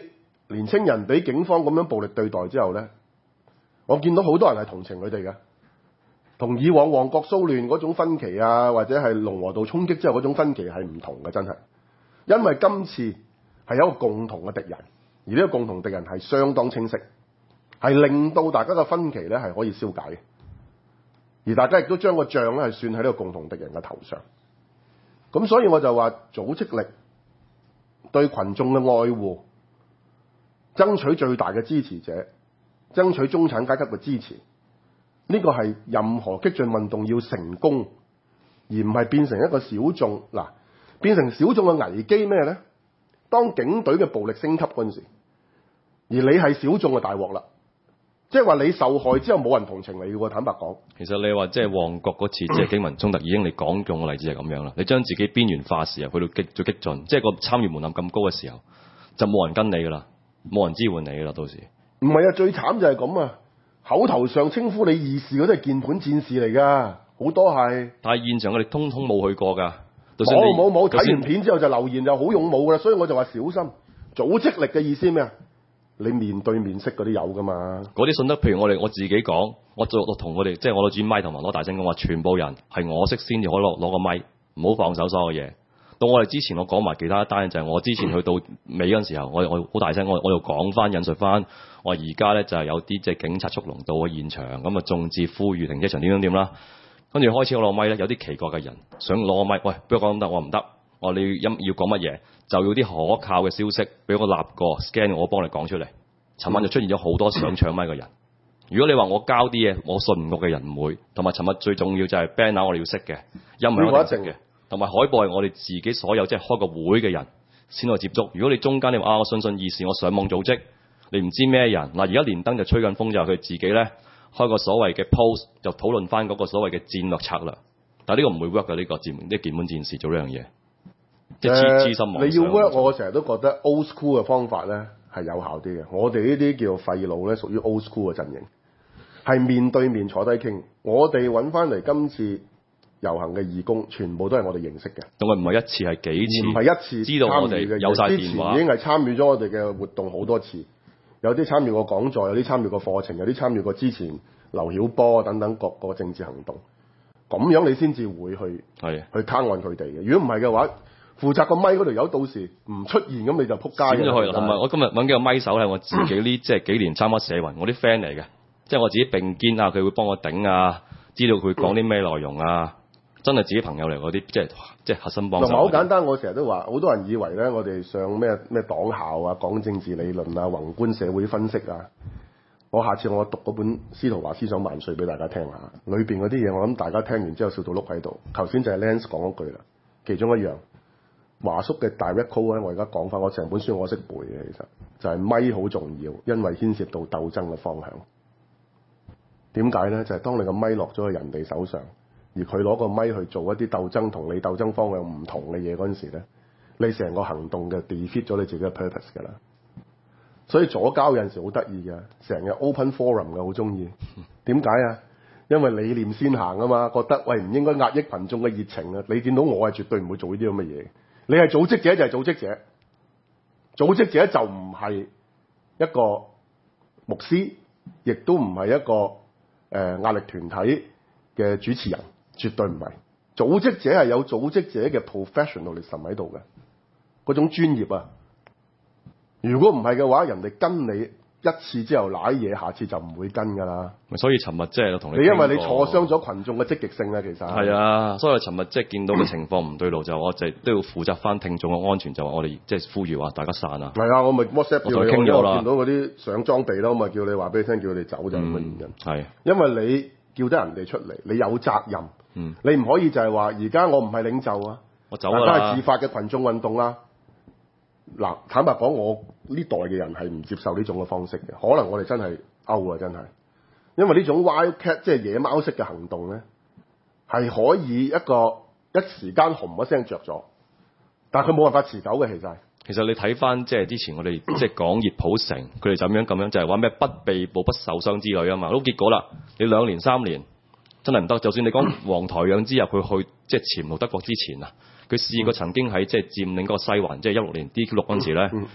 年青人俾警方咁樣暴力對待之後咧，我見到好多人係同情佢哋嘅，同以往旺角騷亂嗰種分歧啊，或者係龍和道衝擊之後嗰種分歧係唔同嘅，真係。因為今次係有一個共同嘅敵人，而呢個共同敵人係相當清晰，係令到大家嘅分歧咧係可以消解嘅，而大家亦都將個帳咧係算喺呢個共同敵人嘅頭上。咁所以我就話組織力對群眾嘅愛護，爭取最大嘅支持者，爭取中產階級嘅支持，呢個係任何激進運動要成功，而唔係變成一個小眾。嗱，變成小眾嘅危機咩呢？當警隊嘅暴力升級嗰陣時，而你係小眾嘅大鑊啦，即係話你受害之後冇人同情你嘅喎。坦白講， 其實你話即係旺角嗰次即係警民衝突，已經你講中嘅例子係咁樣啦。你將自己邊緣化時候去到最激進，即係個參與門檻咁高嘅時候，就冇人跟你噶啦，冇人支援你噶啦。到時唔係啊，最慘就係咁啊！口頭上稱呼你義士嗰啲係鍵盤戰士嚟㗎，好多係。但係現場我哋通通冇去過㗎。 冇睇完片之後就留言就好勇武㗎啦，所以我就話小心組織力嘅意思咩啊？你面對面識嗰啲有㗎嘛？ 嗰啲信得，譬如我自己講，我同佢哋即係我攞住咪同埋攞大聲講話，全部人係我識先至可以攞個咪，唔好放手所有嘢。到我哋之前我講埋其他一單就係我之前去到尾嗰陣時候，我好大聲，我又講翻引述翻，我而家咧就係有啲即係警察速龍到嘅現場，咁啊眾志呼籲停車場點啦。跟住開始我攞咪咧，有啲奇怪嘅人想攞個咪，喂，俾我講得，我唔得，我你要講乜嘢，就要啲可靠嘅消息，俾我立個 scan， 我幫你講出嚟。尋晚就出現咗好多想搶咪嘅人。如果你話我交啲嘢，我信唔過嘅人唔會。同埋尋日最重要就係 banner 我哋要識嘅，音響我哋識嘅，同埋海報係我哋自己所有即係開個會嘅人先去接觸。如果你中間你話我信義士，我上網組織，你唔知咩人嗱，而家連登就吹緊風，就係佢自己咧。開個所謂嘅 post 就討論翻嗰個所謂嘅戰略策略，但係呢個唔會 work 嘅，呢個啲鍵盤戰士做呢樣嘢，即係痴心妄想。 你要 work， 我成日都覺得 old school 嘅方法咧係有效啲嘅。我哋呢啲叫廢老咧，屬於 old school 嘅陣營，係面對面坐低傾。我哋揾翻嚟今次遊行嘅義工，全部都係我哋認識嘅。 咁啊唔係一次係幾次？ 唔係一次知道我哋有晒電話， 之前已經係參與咗我哋嘅活動好多次。有啲參與過講座，有啲參與過課程，有啲參與過之前劉曉波等等各個政治行動，咁樣你先至會去攤案佢哋嘅。如果唔係嘅話，負責個咪嗰條友到時唔出現，咁你就撲街。點咗去？同埋我今日揾幾個咪手係我自己呢，即係幾年參加社運，我啲 friend 嚟嘅，即係我自己並肩啊，佢會幫我頂啊，知道佢講啲咩內容啊。真係自己朋友嚟嗰啲，即係核心幫手。同埋好簡單，我成日都話，好多人以為咧，我哋上咩黨校啊，講政治理論啊，宏觀社會分析啊。我下次我讀嗰本司徒華思想萬歲俾大家聽下，裏邊嗰啲嘢，我諗大家聽完之後笑到碌喺度。頭先就係 Lance 講嗰句啦，其中一樣華叔嘅 direct call 咧，我而家講翻，我成本書我識背嘅，其實就係咪好重要，因為牽涉到鬥爭嘅方向。點解咧？就係當你個咪落咗去人哋手上。而佢攞個咪去做一啲鬥爭同你鬥爭方向唔同嘅嘢嗰陣時咧，你成個行動嘅 defeat 咗你自己嘅 purpose 㗎啦。所以左膠有陣時好得意嘅，成日 open forum 嘅好中意。點解啊？因為理念先行啊嘛，覺得喂唔應該壓抑群眾嘅熱情啊。你見到我係絕對唔會做呢啲咁嘅嘢。你係組織者就係組織者，組織者就唔係一個牧師，亦都唔係一個壓力團體嘅主持人。絕對唔係，組織者係有組織者嘅 professionalism 喺度嘅，嗰種專業啊。如果唔係嘅話，人哋跟你一次之後舐嘢，下次就唔會跟㗎啦。 所以尋日即係同你， 因為你挫傷咗群眾嘅積極性啊，其實係啊。所以尋日即係見到嘅情況唔對路，就我就都要負責翻聽眾嘅安全，就話我哋即係呼籲話大家散啊。 係啊，我咪 WhatsApp 叫你， 傾咗啦。 見到嗰啲想裝備啦，我咪叫你話俾你聽，叫佢哋走就係咁嘅原因。 係， 因為你叫得人哋出嚟，你有責任。你唔可以就係話而家我唔係領袖啊， 我走啦， 大家係自發嘅群眾運動啦。嗱，坦白講，我呢代嘅人係唔接受呢種嘅方式嘅，可能我哋真係 out 啊，真係，因為呢種 wildcat 即係野貓式嘅行動咧，係可以一時間紅一聲着咗，但係佢冇辦法持久嘅，其實你睇翻即係之前我哋即係講熱普城，佢哋咁樣就係話咩不被捕不受傷之類啊嘛，都結果啦，你2年3年。真係唔得，就算你講黃台仰之後，佢去即係潛逃德國之前啊，佢試過曾經喺即係佔領嗰個西環，即係16年 DQ6嗰陣時咧，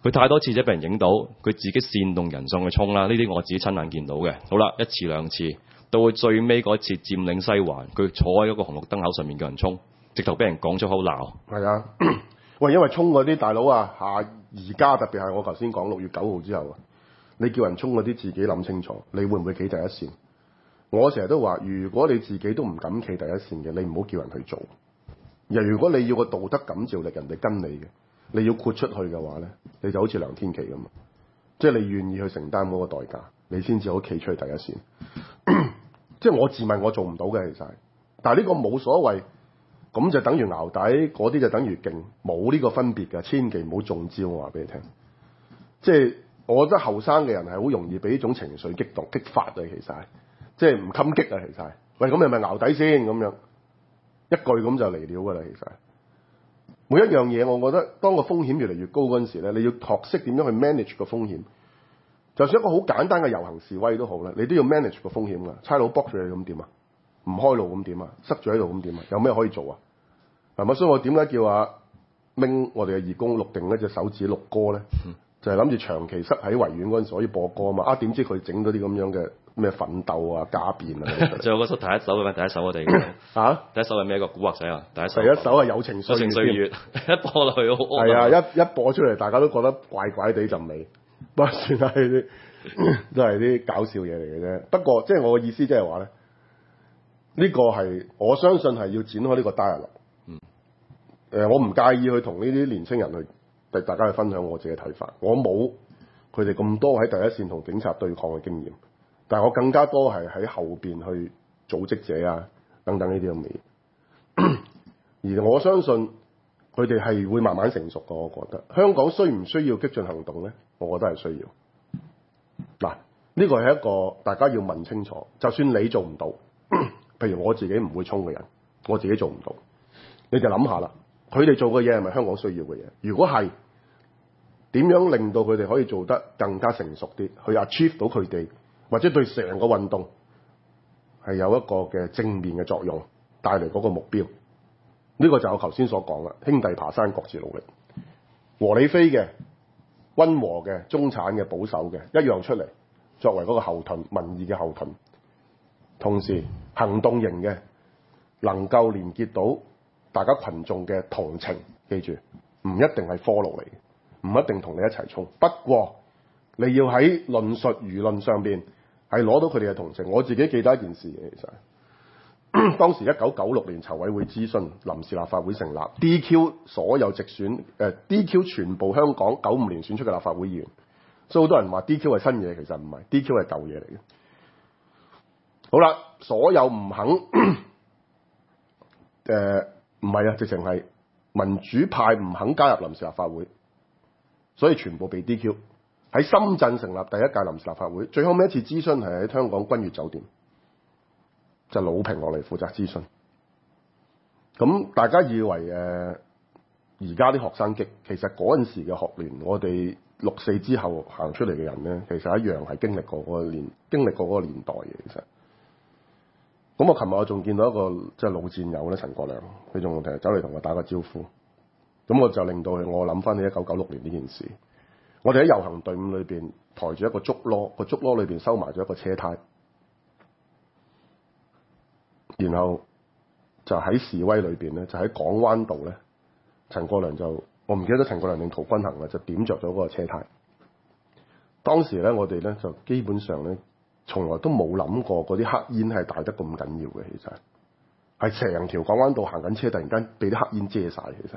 佢太多次即係俾人影到，佢自己煽動人上去衝啦，呢啲我自己親眼見到嘅。好啦，一次兩次，到佢最尾嗰次佔領西環，佢坐喺嗰個紅綠燈口上面叫人衝，直頭俾人講粗口鬧。 係啊，喂，因為衝嗰啲大佬啊，而家特別係我頭先講6月9號之後啊，你叫人衝嗰啲自己諗清楚，你會唔會企第一線？我成日都話，如果你自己都唔敢企第一線嘅，你唔好叫人去做。如果你要個道德感召力，人哋跟你嘅，你要豁出去嘅話咧，你就好似梁天琦咁啊，即係你願意去承擔嗰個代價，你先至好企出去第一線。即係我自問我做唔到嘅，其實係，但係呢個冇所謂，咁就等於淆底，嗰啲就等於勁，冇呢個分別㗎，千祈唔好中招。我話俾你聽，即係我覺得後生嘅人係好容易俾呢種情緒激發啊，其實係，即係唔襟激啊，其實係。喂，咁你咪淆底先咁樣，一句咁就嚟了㗎啦，其實係。每一樣嘢，我覺得當個風險越嚟越高嗰陣時咧，你要學識點樣去 manage 個風險。就算一個好簡單嘅遊行示威都好啦，你都要 manage 個風險㗎。差佬卜住你咁點啊？唔開路咁點啊？塞住喺度咁點啊？有咩可以做啊？係咪？所以我點解叫阿明我哋嘅義工錄定一隻手指錄歌咧？就係諗住長期塞喺維園嗰陣時可以播歌啊嘛！啊點知佢整到啲咁樣嘅咩奮鬥啊、家變啊！ 仲有嗰首第一首嘅咩？第一首我哋嚇第一首係咩？個古惑仔啊！第一首係友情歲月， 一播落去好係啊！一播出嚟，大家都覺得怪怪地陣味。不過算係啲都係啲搞笑嘢嚟嘅啫。不過即係我嘅意思，即係話咧，呢個係我相信係要展開呢個 dialogue。我唔介意去同呢啲年青人去大家去分享我自己嘅睇法。我冇佢哋咁多喺第一線同警察對抗嘅經驗，但係我更加多係喺後邊去組織者啊等等呢啲咁嘅嘢。而我相信佢哋係會慢慢成熟嘅。我覺得香港需唔需要激進行動咧？我覺得係需要。嗱，呢個係一個大家要問清楚。就算你做唔到，譬如我自己唔會衝嘅人，我自己做唔到，你就諗下啦。佢哋做嘅嘢係咪香港需要嘅嘢？如果係，點樣令到佢哋可以做得更加成熟啲，去 achieve 到佢哋，或者對成個運動係有一個嘅正面嘅作用，帶嚟嗰個目標。呢個就係我頭先所講啦，兄弟爬山各自努力，和理非嘅、溫和嘅、中產嘅、保守嘅一樣出嚟，作為嗰個後盾，民意嘅後盾。同時行動型嘅能夠連結到大家群眾嘅同情，記住唔一定係 follow 嚟嘅，唔一定同你一齊衝。不過你要喺論述輿論上邊係攞到佢哋嘅同情。我自己記得一件事嘅，其實當時1996年籌委會諮詢臨時立法會成立 DQ 所有直選DQ 全部香港95年選出嘅立法會議員，所以好多人話 DQ 係新嘢，其實唔係 DQ 係舊嘢嚟嘅。好啦，所有唔肯唔係啊，直情係民主派唔肯加入臨時立法會，所以全部被 DQ。喺深圳成立第一屆臨時立法會，最後尾一次諮詢係喺香港君悅酒店，就魯平落嚟負責諮詢。咁大家以為而家啲學生激，其實嗰陣時嘅學聯，我哋64之後行出嚟嘅人咧，其實一樣係經歷過嗰個年代嘅。其實，咁我琴日我仲見到一個即係老戰友咧，陳國良，佢仲走嚟同我打個招呼。咁我就令到我諗翻起1996年呢件事。我哋喺遊行隊伍裏邊抬住一個竹籮，個竹籮裏邊收埋咗一個車胎，然後就喺示威裏邊咧，就喺港灣道咧，陳國良我唔記得陳國良定陶君行啦，就點着咗嗰個車胎。當時咧，我哋咧就基本上咧，從來都冇諗過嗰啲黑煙係大得咁緊要嘅，其實係成條港灣道行緊車，突然間俾啲黑煙遮晒，其實。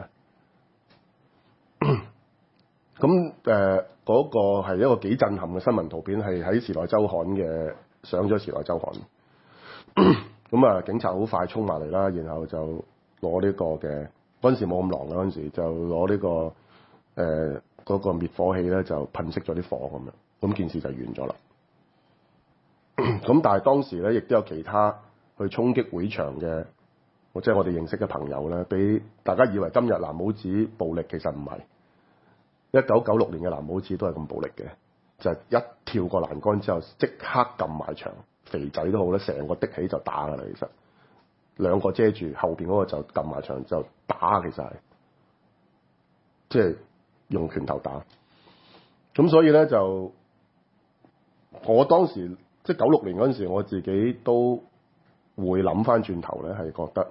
咁嗰個係一個幾震撼嘅新聞圖片，係喺《時代週刊》嘅上咗《時代週刊》。咁啊，警察好快衝埋嚟啦，然後就攞呢個嘅嗰陣時冇咁狼嘅嗰陣時，就攞呢個嗰個滅火器咧，就噴熄咗啲火咁樣，咁件事就完咗啦。咁但係當時咧，亦都有其他去衝擊會場嘅，即係我哋認識嘅朋友咧，俾大家以為今日藍帽子暴力，其實唔係。1996年嘅藍帽子都係咁暴力嘅，就係一跳過欄杆之後，即刻撳埋牆，肥仔都好咧，成個的起就打㗎啦。其實兩個遮住，後邊嗰個就撳埋牆就打，其實係即係用拳頭打。 咁所以咧就我當時即係96年嗰陣時，我自己都會諗翻轉頭咧，係覺得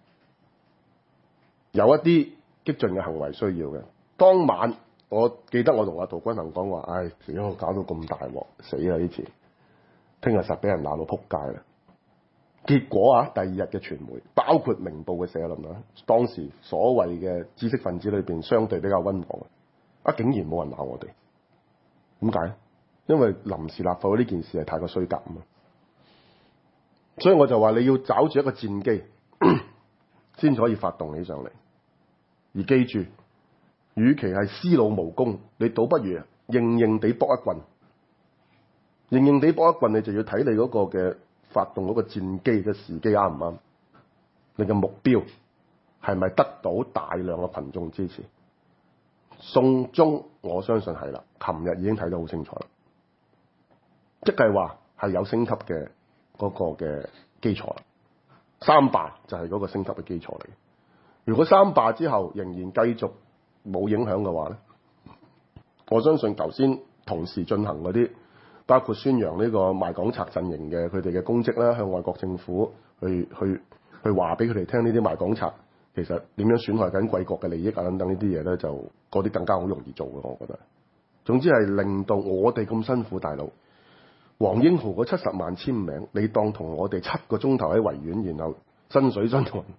有一啲激進嘅行為需要嘅。當晚我記得我同阿陶君行講話，唉，死我搞到咁大鑊，死啦呢次，聽日實俾人鬧到撲街啦。結果啊，第二日嘅傳媒，包括明報嘅社論啊，當時所謂嘅知識分子裏邊相對比較溫和啊，竟然冇人鬧我哋。點解？因為臨時立法會呢件事係太過衰格啊嘛。所以我就話你要找住一個戰機先可以發動起上嚟。而記住，與其係思勞無功，你倒不如硬地搏一棍。硬地搏一棍，你就要睇你嗰個嘅發動嗰個戰機嘅時機啱唔啱？你嘅目標係咪得到大量嘅群眾支持？送中我相信係啦，琴日已經睇得好清楚啦，即係話係有升級嘅嗰個嘅基礎啦。三罷就係嗰個升級嘅基礎嚟。如果三罷之後仍然繼續冇影響嘅話咧，我相信頭先同時進行嗰啲，包括宣揚呢個賣港賊陣營嘅佢哋嘅公職啦，向外國政府去話俾佢哋聽呢啲賣港賊其實點樣損害緊貴國嘅利益啊等等呢啲嘢咧，就嗰啲更加好容易做嘅，我覺得。總之係令到我哋咁辛苦，大佬黃英豪嗰70萬簽名，你當同我哋7個鐘頭喺維園，然後身水身汗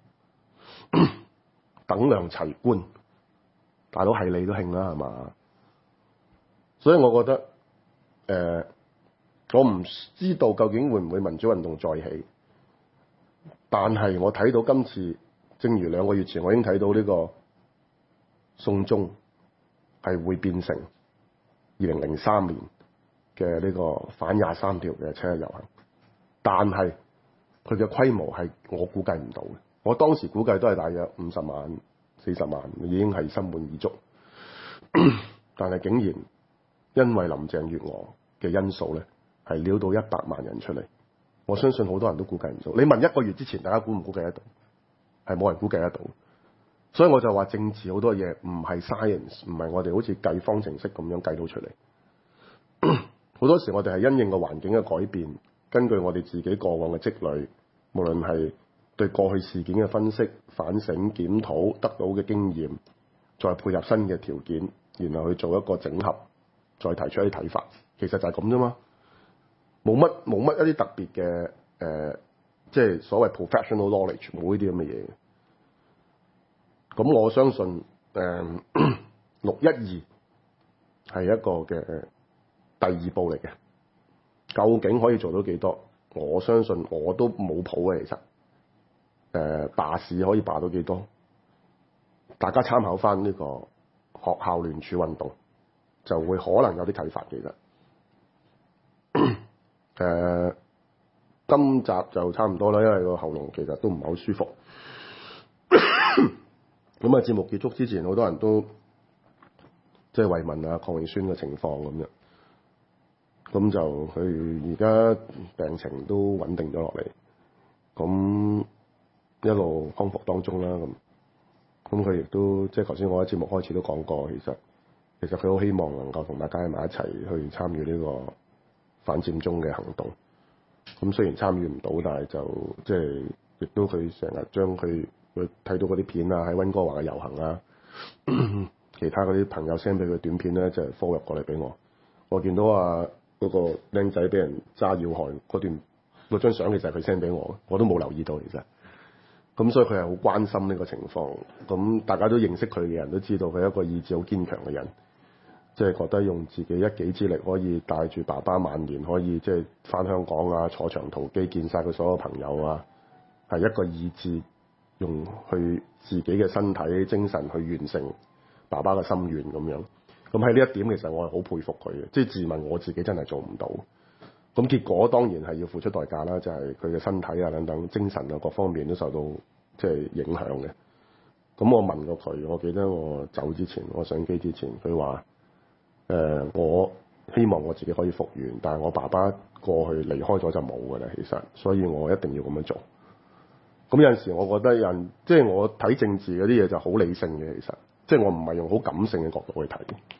等量齊觀，大佬係你都興啦，係嘛？所以我覺得我唔知道究竟會唔會民主運動再起，但係我睇到今次，正如2個月前我已經睇到呢個送中係會變成2003年嘅呢個反23條嘅7·1遊行，但係佢嘅規模係我估計唔到嘅。我當時估計都係大約50萬、40萬，已經係心滿意足。但係竟然因為林鄭月娥嘅因素咧，係撩到100萬人出嚟。我相信好多人都估計唔到。你問1個月之前，大家估唔估計得到？係冇人估計得到。所以我就話政治好多嘢唔係 science， 唔係我哋好似計方程式咁樣計到出嚟。好多時我哋係因應個環境嘅改變，根據我哋自己過往嘅積累，無論係對過去事件嘅分析、反省、檢討得到嘅經驗，再配合新嘅條件，然後去做一個整合，再提出一啲睇法。其實就係咁啫嘛，冇乜一啲特別嘅即係所謂 professional knowledge， 冇呢啲咁嘅嘢。咁我相信612係一個嘅第二步嚟嘅，究竟可以做到幾多？我相信我都冇譜嘅，其實罷市可以罷到幾多？大家參考翻呢個學校聯署運動，就會可能有啲睇法其實。今集就差唔多啦，因為個喉嚨其實都唔係好舒服。咁啊，節目結束之前，好多人都即係慰問啊鄺永宣嘅情況咁樣。咁就佢而家病情都穩定咗落嚟，咁一路康復當中啦。咁佢亦都即係頭先我喺節目開始都講過，其實佢好希望能夠同大家喺埋一齊去參與呢個反佔中嘅行動。咁雖然參與唔到，但係就即係亦都佢成日將佢睇到嗰啲片啊，喺溫哥華嘅遊行啊，其他嗰啲朋友 send 俾佢短片咧，就forward過嚟俾我。我見到嗰個僆仔俾人揸要害嗰張相，其實係佢 send 俾我，我都冇留意到其實。咁所以佢係好關心呢個情況。咁大家都認識佢嘅人都知道佢係一個意志好堅強嘅人。即係覺得用自己一己之力可以帶住爸爸晚年可以即係返香港啊，坐長途機見晒佢所有朋友啊，係一個意志用去自己嘅身體精神去完成爸爸嘅心願咁樣。咁喺呢一點其實我係好佩服佢嘅，即係自問我自己真係做唔到。咁結果當然係要付出代價啦，就係佢嘅身體啊等等精神啊各方面都受到即係影響嘅。咁我問過佢，我記得我走之前，我上機之前，佢話我希望我自己可以復原，但係我爸爸過去離開咗就冇㗎啦，其實，所以我一定要咁樣做。咁有陣時我覺得即係我睇政治嗰啲嘢就好理性嘅，其實，即係我唔係用好感性嘅角度去睇。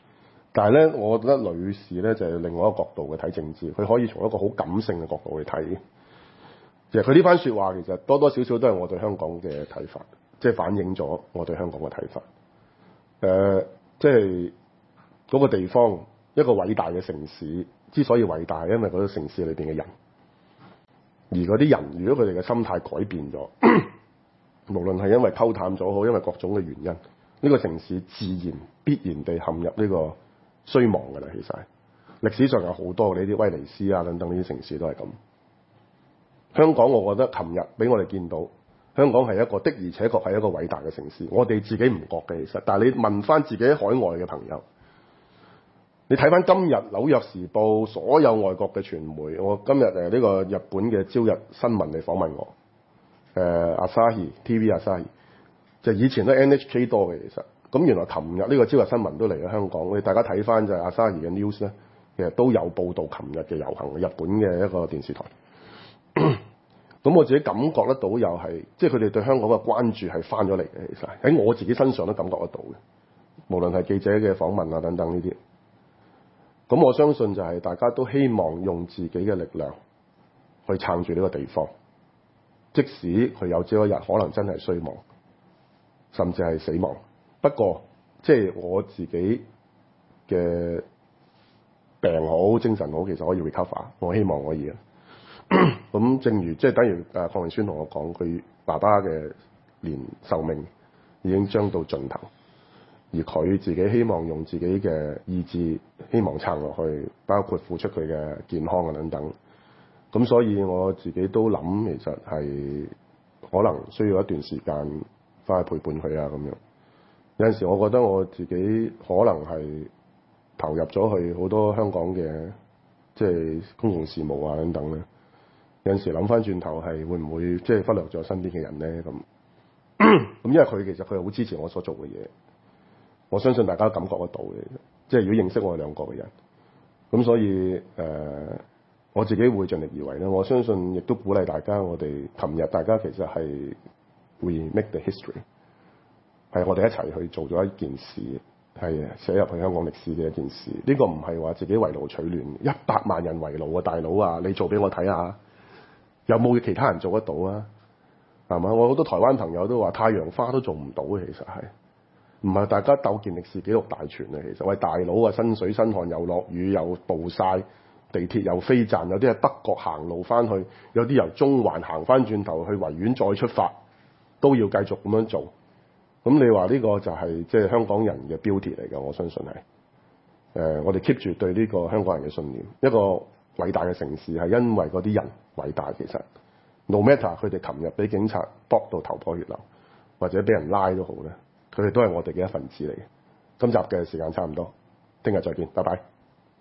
但係咧，我覺得女士咧就係另外一個角度去睇政治，佢可以從一個好感性嘅角度去睇。其實佢呢番説話其實多多少少都係我對香港嘅睇法，即係反映咗我對香港嘅睇法。即係嗰個地方一個偉大嘅城市之所以偉大，因為嗰個城市裏邊嘅人，而嗰啲人如果佢哋嘅心態改變咗，無論係因為溝淡咗好，因為各種嘅原因，呢個城市自然必然地陷入呢個衰亡㗎啦。其實歷史上有好多呢啲威尼斯啊等等呢啲城市都係咁。香港我覺得琴日俾我哋見到，香港係一個的而且確係一個偉大嘅城市，我哋自己唔覺嘅其實，但係你問翻自己喺海外嘅朋友，你睇翻今日紐約時報所有外國嘅傳媒，我今日呢個日本嘅朝日新聞嚟訪問我，Asahi TV Asahi 就以前都 NHK 多嘅其實，咁原來琴日呢個朝日新聞都嚟咗香港，你大家睇翻就係 Asahi 嘅 news 咧，其實都有報導琴日嘅遊行，日本嘅一個電視台。咁我自己感覺得到又係，即係佢哋對香港嘅關注係翻咗嚟嘅，其實喺我自己身上都感覺得到嘅，無論係記者嘅訪問啊等等呢啲。咁我相信就係大家都希望用自己嘅力量去撐住呢個地方，即使佢有朝一日可能真係衰亡，甚至係死亡。不過即係我自己嘅病好、精神好，其實可以 recover， 我希望可以啊。咁正如即係等於鄺榮宣同我講，佢爸爸嘅年壽命已經將到盡頭，而佢自己希望用自己嘅意志希望撐落去，包括付出佢嘅健康啊等等。咁所以我自己都諗，其實係可能需要一段時間翻去陪伴佢啊咁樣。有陣時我覺得我自己可能係投入咗去好多香港嘅即係公共事務啊等等咧。有陣時諗翻轉頭係會唔會即係忽略咗身邊嘅人咧咁？咁因為佢其實佢係好支持我所做嘅嘢，我相信大家都感覺得到嘅。即係如果認識我哋兩個嘅人，咁所以我自己會盡力而為啦。我相信亦都鼓勵大家，我哋琴日大家其實係 we make the history， 係我哋一齊去做咗一件事，係寫入去香港歷史嘅一件事。呢個唔係話自己圍爐取暖，100萬人圍爐啊，大佬啊，你做俾我睇下。有冇其他人做得到啊？係嘛？我好多台灣朋友都話太陽花都做唔到嘅，其實係唔係大家鬥健力士紀錄大全啊？其實喂大佬啊，身水身汗又落雨又暴曬，地鐵又飛站，有啲係德國行路翻去，有啲由中環行翻轉頭去維園再出發，都要繼續咁樣做。咁你話呢個就係即係香港人嘅標誌嚟㗎，我相信係我哋 keep 住對呢個香港人嘅信念，一個偉大嘅城市係因為嗰啲人偉大。其實 no matter 佢哋琴日俾警察搏到頭破血流，或者俾人拉都好咧，佢哋都係我哋嘅一份子嚟嘅。今集嘅時間差唔多，聽日再見，拜拜。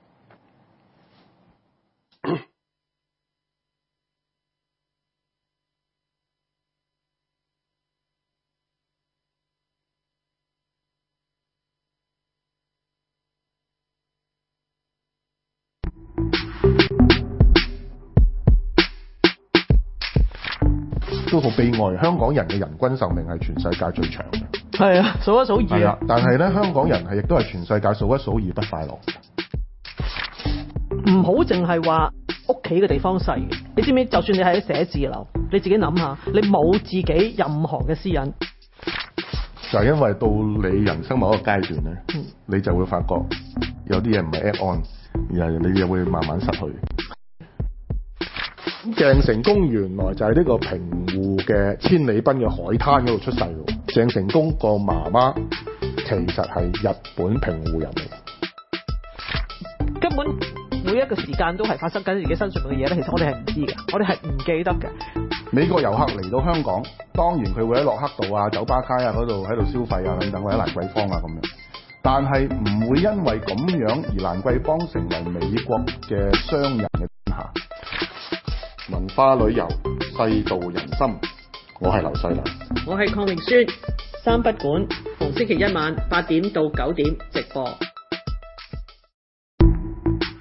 都好悲哀，香港人嘅人均壽命係全世界最長嘅。 係啊，數一數二。 係啦，但係咧，香港人係亦都係全世界數一數二不快樂。 唔好淨係話屋企嘅地方細，你知唔知？就算你喺寫字樓，你自己諗下，你冇自己任何嘅私隱， 就係因為到你人生某一個階段咧，你就會發覺有啲嘢唔係 add on， 而係你又會慢慢失去。鄭成功原來就係呢個平湖嘅千里濱嘅海灘嗰度出世喎。鄭成功個媽媽其實係日本平湖人嚟， 根本每一個時間都係發生緊自己身上嘅嘢咧。其實我哋係唔知嘅，我哋係唔記得嘅。 美國遊客嚟到香港，當然佢會喺洛克道啊、酒吧街啊嗰度喺度消費啊等等，或者蘭桂坊啊咁樣，但係唔會因為咁樣而蘭桂坊成為美國嘅商人嘅天下。文化旅遊，世道人心。我係劉細良， 我係鄺明軒，三不管，逢星期一晚8點到9點直播。